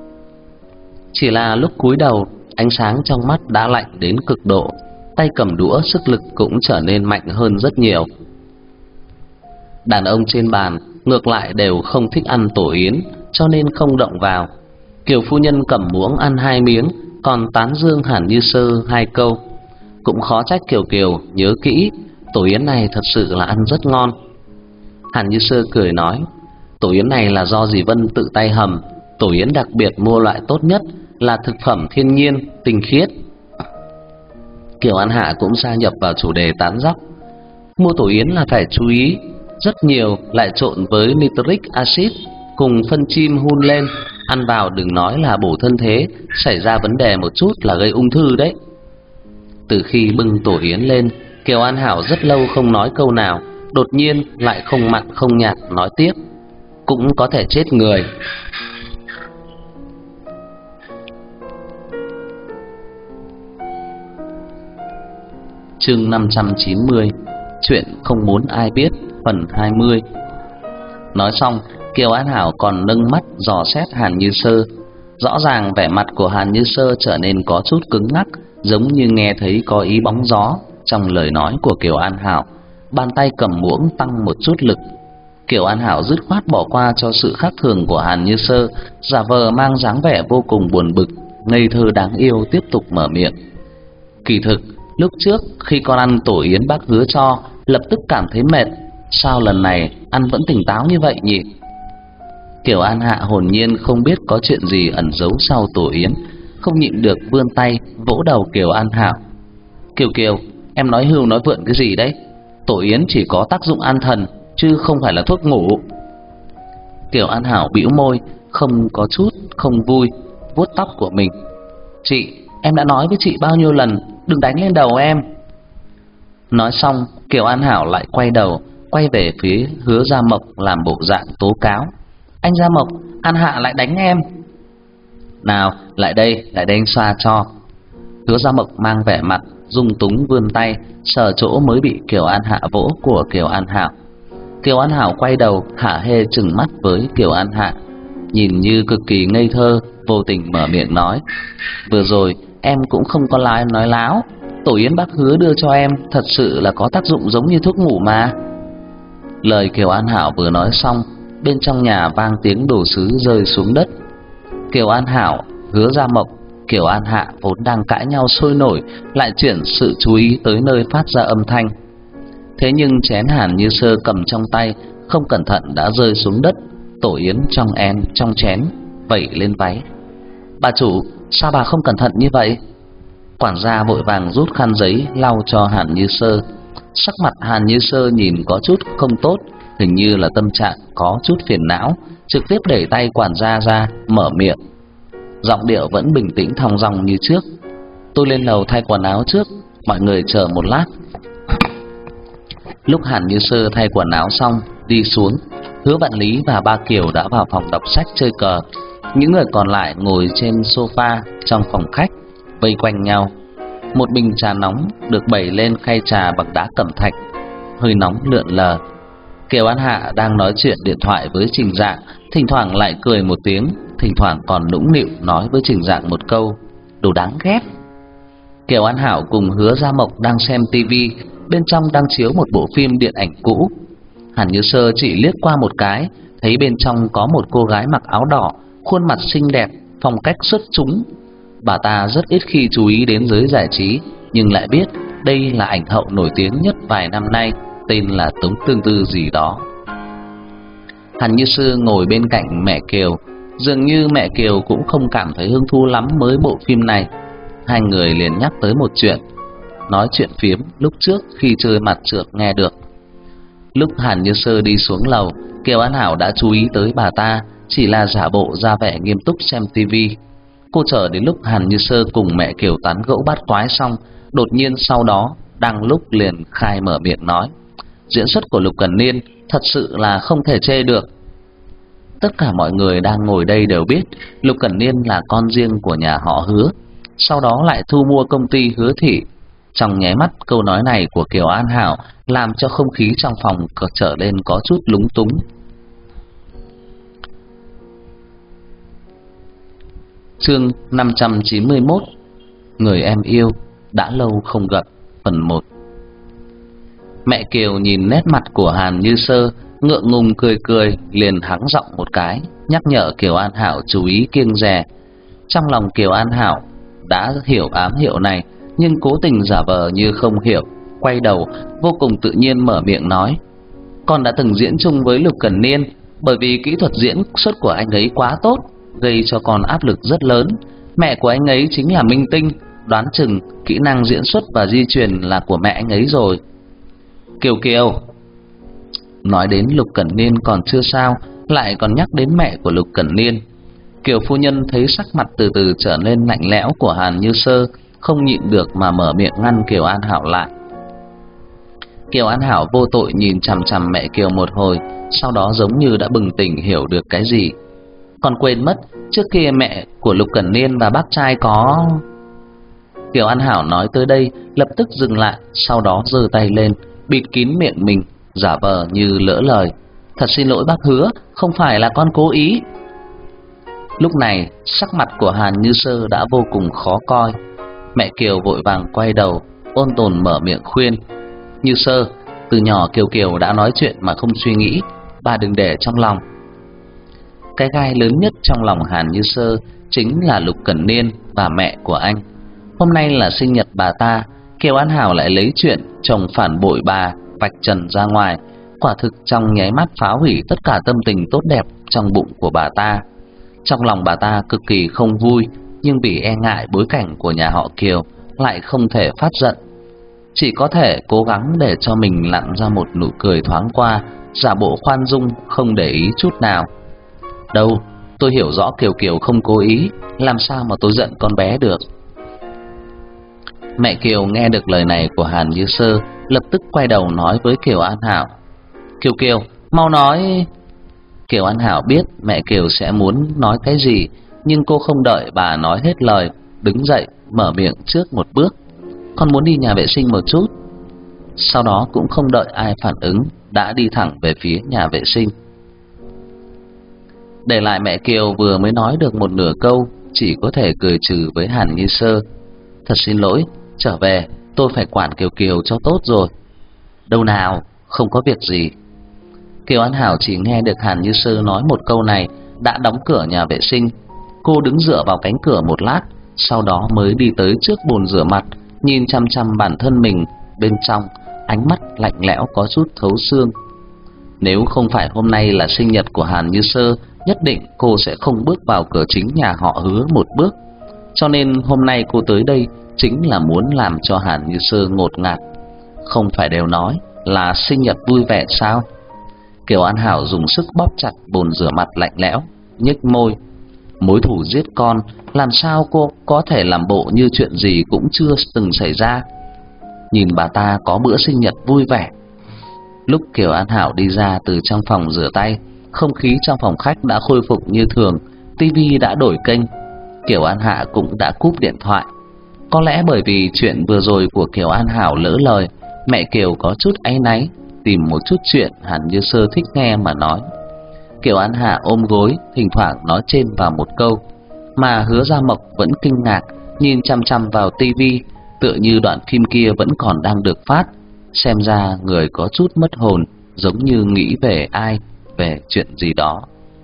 Chỉ là lúc cúi đầu, ánh sáng trong mắt đã lạnh đến cực độ, tay cầm đũa sức lực cũng trở nên mạnh hơn rất nhiều. Đàn ông trên bàn ngược lại đều không thích ăn tổ yến, cho nên không động vào. Kiều phu nhân cầm muỗng ăn 2 miếng, còn tán dương Hàn Như Sơ 2 câu. Cũng khó trách Kiều Kiều nhớ kỹ, tổ yến này thật sự là ăn rất ngon. Hàn Như Sơ cười nói: "Tổ yến này là do dì Vân tự tay hầm, tổ yến đặc biệt mua loại tốt nhất, là thực phẩm thiên nhiên, tinh khiết." Kiều An Hạ cũng gia nhập vào chủ đề tán dóc. Mua tổ yến là phải chú ý, rất nhiều lại trộn với nitric acid cùng phân chim hun lên, ăn vào đừng nói là bổ thân thế, xảy ra vấn đề một chút là gây ung thư đấy. Từ khi bưng tổ yến lên, Kiều An Hảo rất lâu không nói câu nào, đột nhiên lại không mặn không nhạt nói tiếp: "Cũng có thể chết người." Chương 590, chuyện không muốn ai biết, phần 20. Nói xong, Kiều An Hảo còn nâng mắt dò xét Hàn Như Sơ. Rõ ràng vẻ mặt của Hàn Như Sơ trở nên có chút cứng ngắc, giống như nghe thấy có ý bóng gió trong lời nói của Kiều An Hảo. Bàn tay cầm muỗng tăng một chút lực. Kiều An Hảo dứt khoát bỏ qua cho sự khác thường của Hàn Như Sơ, giả vờ mang dáng vẻ vô cùng buồn bực, ngây thơ đáng yêu tiếp tục mở miệng: "Kỳ thực, lúc trước khi con ăn tổ yến bác Hứa cho, lập tức cảm thấy mệt, sao lần này ăn vẫn tỉnh táo như vậy nhỉ?" Kiều An Hạ hồn nhiên không biết có chuyện gì ẩn giấu sau tổ yến, không nhịn được vươn tay vỗ đầu Kiều An Hảo. "Kiều Kiều, em nói hưu nói vượn cái gì đấy? Tổ yến chỉ có tác dụng an thần, chứ không phải là thuốc ngủ." Kiều An Hảo bĩu môi, không có chút không vui, vuốt tóc của mình. "Chị, em đã nói với chị bao nhiêu lần, đừng đánh lên đầu em." Nói xong, Kiều An Hảo lại quay đầu, quay về phía Hứa Gia Mộc làm bộ dạng tố cáo: "Anh Gia Mộc, An Hạ lại đánh em." "Nào, lại đây anh xoa cho." Hứa Gia Mộc mang vẻ mặt dung túng vươn tay sờ chỗ mới bị Kiều An Hạ vỗ của Kiều An Hảo. Kiều An Hảo quay đầu hả hê trừng mắt với Kiều An Hạ, nhìn như cực kỳ ngây thơ, vô tình mở miệng nói: "Vừa rồi em cũng không có nói láo, tổ yến bác Hứa đưa cho em thật sự là có tác dụng giống như thuốc ngủ mà." Lời Kiều An Hảo vừa nói xong, bên trong nhà vang tiếng đồ sứ rơi xuống đất. Kiều An Hảo, Hứa Gia Mộc, Kiều An Hạ vốn đang cãi nhau sôi nổi, lại chuyển sự chú ý tới nơi phát ra âm thanh. Thế nhưng chén Hàn Như Sơ cầm trong tay không cẩn thận đã rơi xuống đất, tổ yến trong chén vẩy lên váy. "Bà chủ, sao bà không cẩn thận như vậy?" Quản gia vội vàng rút khăn giấy lau cho Hàn Như Sơ. Sắc mặt Hàn Như Sơ nhìn có chút không tốt, hình như là tâm trạng có chút phiền não, trực tiếp đẩy tay quản gia ra, mở miệng. Giọng điệu vẫn bình tĩnh thong dong như trước: "Tôi lên lầu thay quần áo trước, mọi người chờ một lát." Lúc Hàn Như Sơ thay quần áo xong đi xuống, Hứa Vạn Lý và Ba Kiều đã vào phòng đọc sách chơi cờ. Những người còn lại ngồi trên sofa trong phòng khách vây quanh nhau. Một bình trà nóng được bày lên khay trà bằng đá cẩm thạch, hơi nóng lượn lờ. Kiều An Hạ đang nói chuyện điện thoại với Trình Dạng, thỉnh thoảng lại cười một tiếng, thỉnh thoảng còn nũng nịu nói với Trình Dạng một câu: "Đồ đáng ghét." Kiều An Hảo cùng Hứa Gia Mộc đang xem tivi, bên trong đang chiếu một bộ phim điện ảnh cũ. Hàn Như Sơ chỉ liếc qua một cái, thấy bên trong có một cô gái mặc áo đỏ, khuôn mặt xinh đẹp, phong cách xuất chúng. Bà ta rất ít khi chú ý đến giới giải trí, nhưng lại biết đây là ảnh hậu nổi tiếng nhất vài năm nay, tên là Tống Tương Tư gì đó. Hàn Như Sơ ngồi bên cạnh mẹ Kiều, dường như mẹ Kiều cũng không cảm thấy hứng thú lắm với bộ phim này. Hai người liền nhắc tới một chuyện, nói chuyện phiếm lúc trước khi chơi mặt trượt nghe được. Lúc Hàn Như Sơ đi xuống lầu, Kiều An Hảo đã chú ý tới bà ta, chỉ là giả bộ ra vẻ nghiêm túc xem tivi. Cô chờ đến lúc Hàn Như Sơ cùng mẹ Kiều tán gẫu bát quái xong, đột nhiên sau đó đang lúc liền khai mở miệng nói: "Diễn xuất của Lục Cẩn Niên thật sự là không thể chê được." Tất cả mọi người đang ngồi đây đều biết Lục Cẩn Niên là con riêng của nhà họ Hứa, sau đó lại thu mua công ty Hứa Thị. Trong nháy mắt, câu nói này của Kiều An Hảo làm cho không khí trong phòng trở nên có chút lúng túng. Chương 591: Người em yêu đã lâu không gặp, phần 1. Mẹ Kiều nhìn nét mặt của Hàn Như Sơ, ngượng ngùng cười cười, liền hắng giọng một cái, nhắc nhở Kiều An Hảo chú ý kiêng dè. Trong lòng Kiều An Hảo đã hiểu ám hiệu này, nhưng cố tình giả vờ như không hiểu, quay đầu vô cùng tự nhiên mở miệng nói: "Con đã từng diễn chung với Lục Cẩn Niên, bởi vì kỹ thuật diễn xuất của anh ấy quá tốt, gây cho con áp lực rất lớn. Mẹ của anh ấy chính là minh tinh, đoán chừng kỹ năng diễn xuất và di truyền là của mẹ anh ấy rồi." "Kiều Kiều." Nói đến Lục Cẩn Niên còn chưa sao, lại còn nhắc đến mẹ của Lục Cẩn Niên. Kiều phu nhân thấy sắc mặt từ từ trở nên lạnh lẽo của Hàn Như Sơ, không nhịn được mà mở miệng ngăn Kiều An Hảo lại. Kiều An Hảo vô tội nhìn chằm chằm mẹ Kiều một hồi, sau đó giống như đã bừng tỉnh hiểu được cái gì. Còn quên mất, trước kia mẹ của Lục Cẩn Niên và bác trai có... Kiều An Hảo nói tới đây, lập tức dừng lại, sau đó giơ tay lên, bịt kín miệng mình, giả vờ như lỡ lời: "Thật xin lỗi bác Hứa, không phải là con cố ý." Lúc này, sắc mặt của Hàn Như Sơ đã vô cùng khó coi. Mẹ Kiều vội vàng quay đầu, ôn tồn mở miệng khuyên: "Như Sơ, từ nhỏ Kiều Kiều đã nói chuyện mà không suy nghĩ, bà đừng để trong lòng." Cái gai lớn nhất trong lòng Hàn Như Sơ chính là Lục Cẩn Niên và mẹ của anh. Hôm nay là sinh nhật bà ta, Kiều An Hảo lại lấy chuyện chồng phản bội bà vạch trần ra ngoài, quả thực trong nháy mắt phá hủy tất cả tâm tình tốt đẹp trong bụng của bà ta. Trong lòng bà ta cực kỳ không vui, nhưng vì e ngại bối cảnh của nhà họ Kiều lại không thể phát giận, chỉ có thể cố gắng để cho mình lặn ra một nụ cười thoáng qua, giả bộ khoan dung không để ý chút nào. "Đâu, tôi hiểu rõ Kiều Kiều không cố ý, làm sao mà tôi giận con bé được." Mẹ Kiều nghe được lời này của Hàn Như Sơ, lập tức quay đầu nói với Kiều An Hảo: "Kiều Kiều, mau nói." Kiều An Hảo biết mẹ Kiều sẽ muốn nói cái gì, nhưng cô không đợi bà nói hết lời, đứng dậy mở miệng trước một bước: "Con muốn đi nhà vệ sinh một chút." Sau đó cũng không đợi ai phản ứng, đã đi thẳng về phía nhà vệ sinh. Để lại mẹ Kiều vừa mới nói được một nửa câu, chỉ có thể cười trừ với Hàn Như Sơ: "Thật xin lỗi, trở về tôi phải quản Kiều Kiều cho tốt rồi." "Đâu nào, không có việc gì." Kiều An Hảo chỉ nghe được Hàn Như Sơ nói một câu này, đã đóng cửa nhà vệ sinh. Cô đứng dựa vào cánh cửa một lát, sau đó mới đi tới trước bồn rửa mặt, nhìn chăm chăm bản thân mình bên trong, ánh mắt lạnh lẽo có chút thấu xương. Nếu không phải hôm nay là sinh nhật của Hàn Như Sơ, nhất định cô sẽ không bước vào cửa chính nhà họ Hứa một bước. Cho nên hôm nay cô tới đây chính là muốn làm cho Hàn Như Sơ ngột ngạt. Không phải đều nói là sinh nhật vui vẻ sao? Kiều An Hảo dùng sức bóp chặt bồn rửa mặt lạnh lẽo, nhếch môi: "Mối thù giết con, làm sao cô có thể làm bộ như chuyện gì cũng chưa từng xảy ra?" Nhìn bà ta có bữa sinh nhật vui vẻ. Lúc Kiều An Hảo đi ra từ trong phòng rửa tay, không khí trong phòng khách đã khôi phục như thường, tivi đã đổi kênh. Kiều An Hạ cũng đã cúp điện thoại. Có lẽ bởi vì chuyện vừa rồi của Kiều An Hảo lỡ lời, mẹ Kiều có chút áy náy, tìm một chút chuyện Hàn Như Sơ thích nghe mà nói. Kiều An Hạ ôm gối, thỉnh thoảng nói trên vào một câu, mà Hứa Gia Mộc vẫn kinh ngạc nhìn chăm chăm vào tivi, tựa như đoạn phim kia vẫn còn đang được phát. Xem ra người có chút mất hồn, giống như nghĩ về ai, về chuyện gì đó.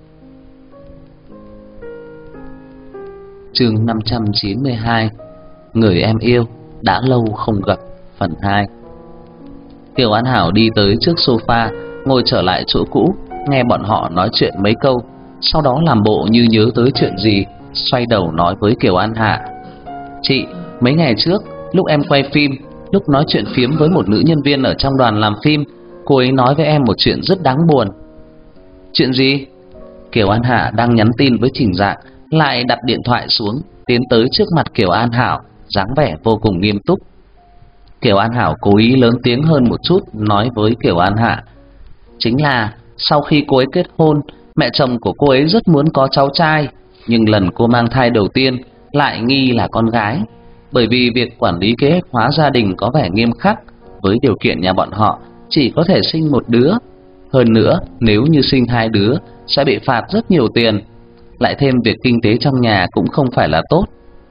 Chương 592: Người em yêu, đã lâu không gặp, phần 2. Kiều An Hảo đi tới trước sofa, ngồi trở lại chỗ cũ, nghe bọn họ nói chuyện mấy câu, sau đó làm bộ như nhớ tới chuyện gì, xoay đầu nói với Kiều An Hạ: "Chị, mấy ngày trước, lúc em quay phim, lúc nói chuyện phiếm với một nữ nhân viên ở trong đoàn làm phim, cô ấy nói với em một chuyện rất đáng buồn." "Chuyện gì?" Kiều An Hạ đang nhắn tin với Trình Dạng, lại đặt điện thoại xuống, tiến tới trước mặt Kiều An Hảo, dáng vẻ vô cùng nghiêm túc. Kiều An Hảo cố ý lớn tiếng hơn một chút, nói với Kiều An Hạ: "Chính là sau khi cô ấy kết hôn, mẹ chồng của cô ấy rất muốn có cháu trai, nhưng lần cô mang thai đầu tiên lại nghi là con gái. Bởi vì việc quản lý kế hoạch hóa gia đình có vẻ nghiêm khắc, với điều kiện nhà bọn họ chỉ có thể sinh một đứa. Hơn nữa, nếu như sinh hai đứa sẽ bị phạt rất nhiều tiền. Lại thêm việc kinh tế trong nhà cũng không phải là tốt."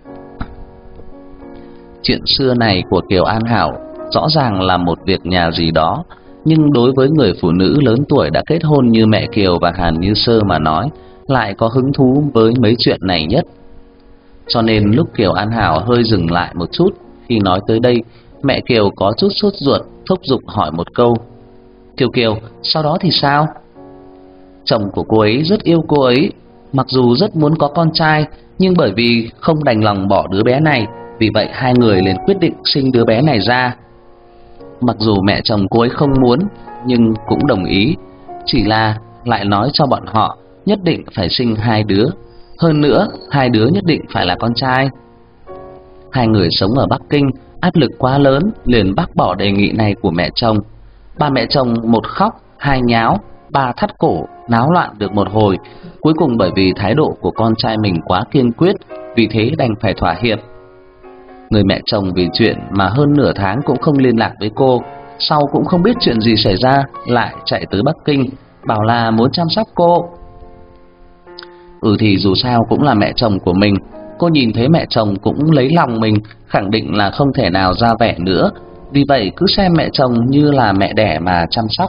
Chuyện xưa này của Kiều An Hảo rõ ràng là một việc nhà gì đó, nhưng đối với người phụ nữ lớn tuổi đã kết hôn như mẹ Kiều và Hàn Như Sơ mà nói, lại có hứng thú với mấy chuyện này nhất. Cho nên lúc Kiều An Hảo hơi dừng lại một chút khi nói tới đây, mẹ Kiều có chút sốt ruột, thúc giục hỏi một câu: "Kiều Kiều, sau đó thì sao?" "Chồng của cô ấy rất yêu cô ấy, mặc dù rất muốn có con trai, nhưng bởi vì không đành lòng bỏ đứa bé này, vì vậy hai người liền quyết định sinh đứa bé này ra. Mặc dù mẹ chồng cô ấy không muốn, nhưng cũng đồng ý, chỉ là lại nói cho bọn họ nhất định phải sinh hai đứa. Hơn nữa, hai đứa nhất định phải là con trai. Hai người sống ở Bắc Kinh, áp lực quá lớn, liền bác bỏ đề nghị này của mẹ chồng. Ba mẹ chồng một khóc, hai nháo, ba thắt cổ, náo loạn được một hồi. Cuối cùng bởi vì thái độ của con trai mình quá kiên quyết, vì thế đành phải thỏa hiệp. Người mẹ chồng vì chuyện mà hơn nửa tháng cũng không liên lạc với cô, sau cũng không biết chuyện gì xảy ra, lại chạy tới Bắc Kinh, bảo là muốn chăm sóc cô. Thì dù sao cũng là mẹ chồng của mình, cô nhìn thấy mẹ chồng cũng lấy lòng mình, khẳng định là không thể nào ra vẻ nữa, vì vậy cứ xem mẹ chồng như là mẹ đẻ mà chăm sóc.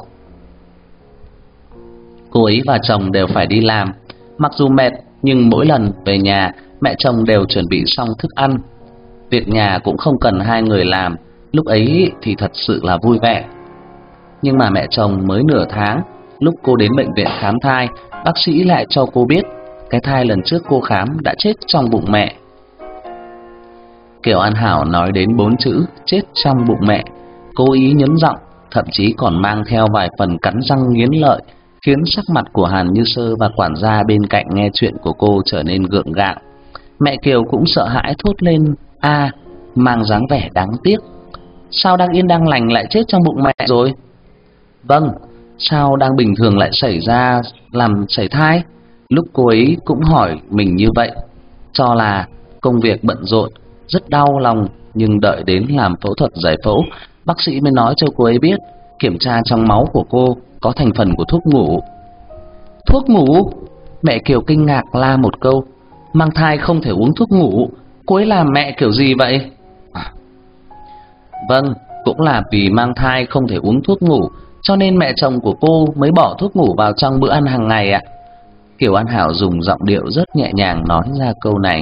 Cô ấy và chồng đều phải đi làm, mặc dù mệt nhưng mỗi lần về nhà mẹ chồng đều chuẩn bị xong thức ăn. Việc nhà cũng không cần hai người làm, lúc ấy thì thật sự là vui vẻ. Nhưng mà mẹ chồng mới nửa tháng, lúc cô đến bệnh viện khám thai, bác sĩ lại cho cô biết cái thai lần trước cô khám đã chết trong bụng mẹ. Kiều An Hảo nói đến 4 chữ chết trong bụng mẹ, cố ý nhấn giọng, thậm chí còn mang theo vài phần cắn răng nghiến lợi, khiến sắc mặt của Hàn Như Sơ và quản gia bên cạnh nghe chuyện của cô trở nên gượng gạo. Mẹ Kiều cũng sợ hãi thốt lên "A", mang dáng vẻ đáng tiếc: "Sao đang yên đang lành lại chết trong bụng mẹ rồi?" "Vâng, sao đang bình thường lại xảy ra làm sảy thai?" Lúc cô ấy cũng hỏi mình như vậy, cho là công việc bận rộn, rất đau lòng, nhưng đợi đến làm phẫu thuật giải phẫu, bác sĩ mới nói cho cô ấy biết, kiểm tra trong máu của cô có thành phần của thuốc ngủ. "Thuốc ngủ?" Mẹ Kiều kinh ngạc la một câu: "Mang thai không thể uống thuốc ngủ, cô ấy làm mẹ kiểu gì vậy?" "Vâng, cũng là vì mang thai không thể uống thuốc ngủ, cho nên mẹ chồng của cô mới bỏ thuốc ngủ vào trong bữa ăn hàng ngày ạ." Kiều An Hảo dùng giọng điệu rất nhẹ nhàng nói ra câu này.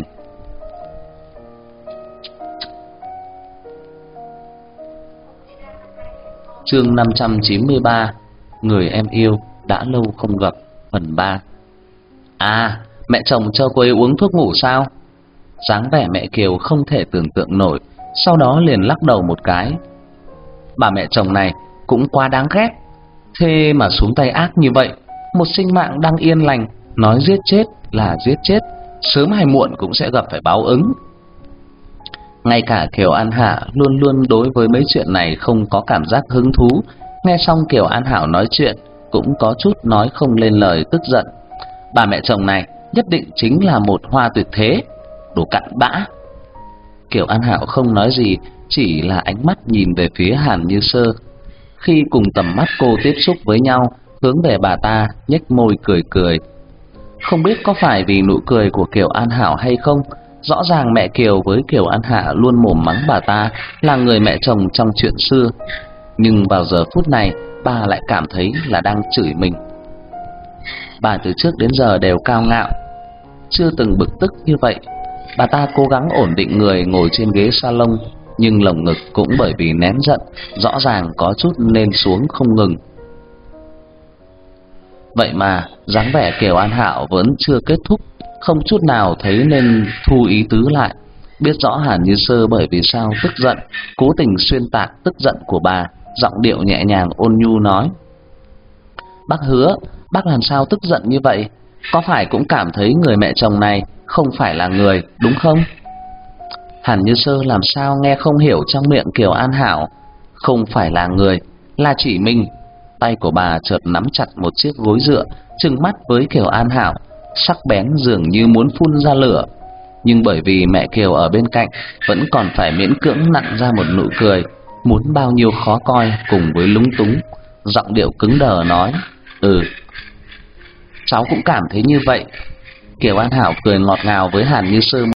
Chương 593: Người em yêu, đã lâu không gặp, phần 3. "À, mẹ chồng cho cô ấy uống thuốc ngủ sao?" Dáng vẻ mẹ Kiều không thể tưởng tượng nổi, sau đó liền lắc đầu một cái: "Bà mẹ chồng này cũng quá đáng ghét, thế mà xuống tay ác như vậy. Một sinh mạng đang yên lành, nói giết chết là giết chết, sớm hay muộn cũng sẽ gặp phải báo ứng." Ngay cả Kiều An Hạ luôn luôn đối với mấy chuyện này không có cảm giác hứng thú, nghe xong Kiều An Hảo nói chuyện cũng có chút nói không lên lời, tức giận: "Bà mẹ chồng này nhất định chính là một hoa tuyệt thế, đồ cặn bã." Kiều An Hảo không nói gì, chỉ là ánh mắt nhìn về phía Hàn Như Sơ. khi cùng tầm mắt cô tiếp xúc với nhau, hướng về bà ta, nhếch môi cười cười. Không biết có phải vì nụ cười của Kiều An Hảo hay không, rõ ràng mẹ Kiều với Kiều An Hạ luôn mồm mắng bà ta là người mẹ chồng trong chuyện xưa, nhưng vào giờ phút này bà lại cảm thấy là đang chửi mình. Bà từ trước đến giờ đều cao ngạo, chưa từng bực tức như vậy. Bà ta cố gắng ổn định người ngồi trên ghế salon, nhưng lồng ngực cũng bởi vì nén giận rõ ràng có chút lên xuống không ngừng. Vậy mà dáng vẻ Kiều An Hạo vẫn chưa kết thúc, không chút nào thấy nên thu ý tứ lại. Biết rõ Hàn Như Sơ bởi vì sao tức giận, cố tình xuyên tạc tức giận của bà, giọng điệu nhẹ nhàng ôn nhu nói: "Bác Hứa, bác làm sao tức giận như vậy? Có phải cũng cảm thấy người mẹ chồng này không phải là người, đúng không?" Hàn Như Sơ làm sao nghe không hiểu trong miệng Kiều An Hảo không phải là người là chỉ mình. Tay của bà chợt nắm chặt một chiếc gối dựa, trừng mắt với Kiều An Hảo, sắc bén dường như muốn phun ra lửa. Nhưng bởi vì mẹ Kiều ở bên cạnh, vẫn còn phải miễn cưỡng nặn ra một nụ cười, muốn bao nhiêu khó coi cùng với lúng túng, giọng điệu cứng đờ nói: "Cháu cũng cảm thấy như vậy." Kiều An Hảo cười ngọt ngào với Hàn Như Sơ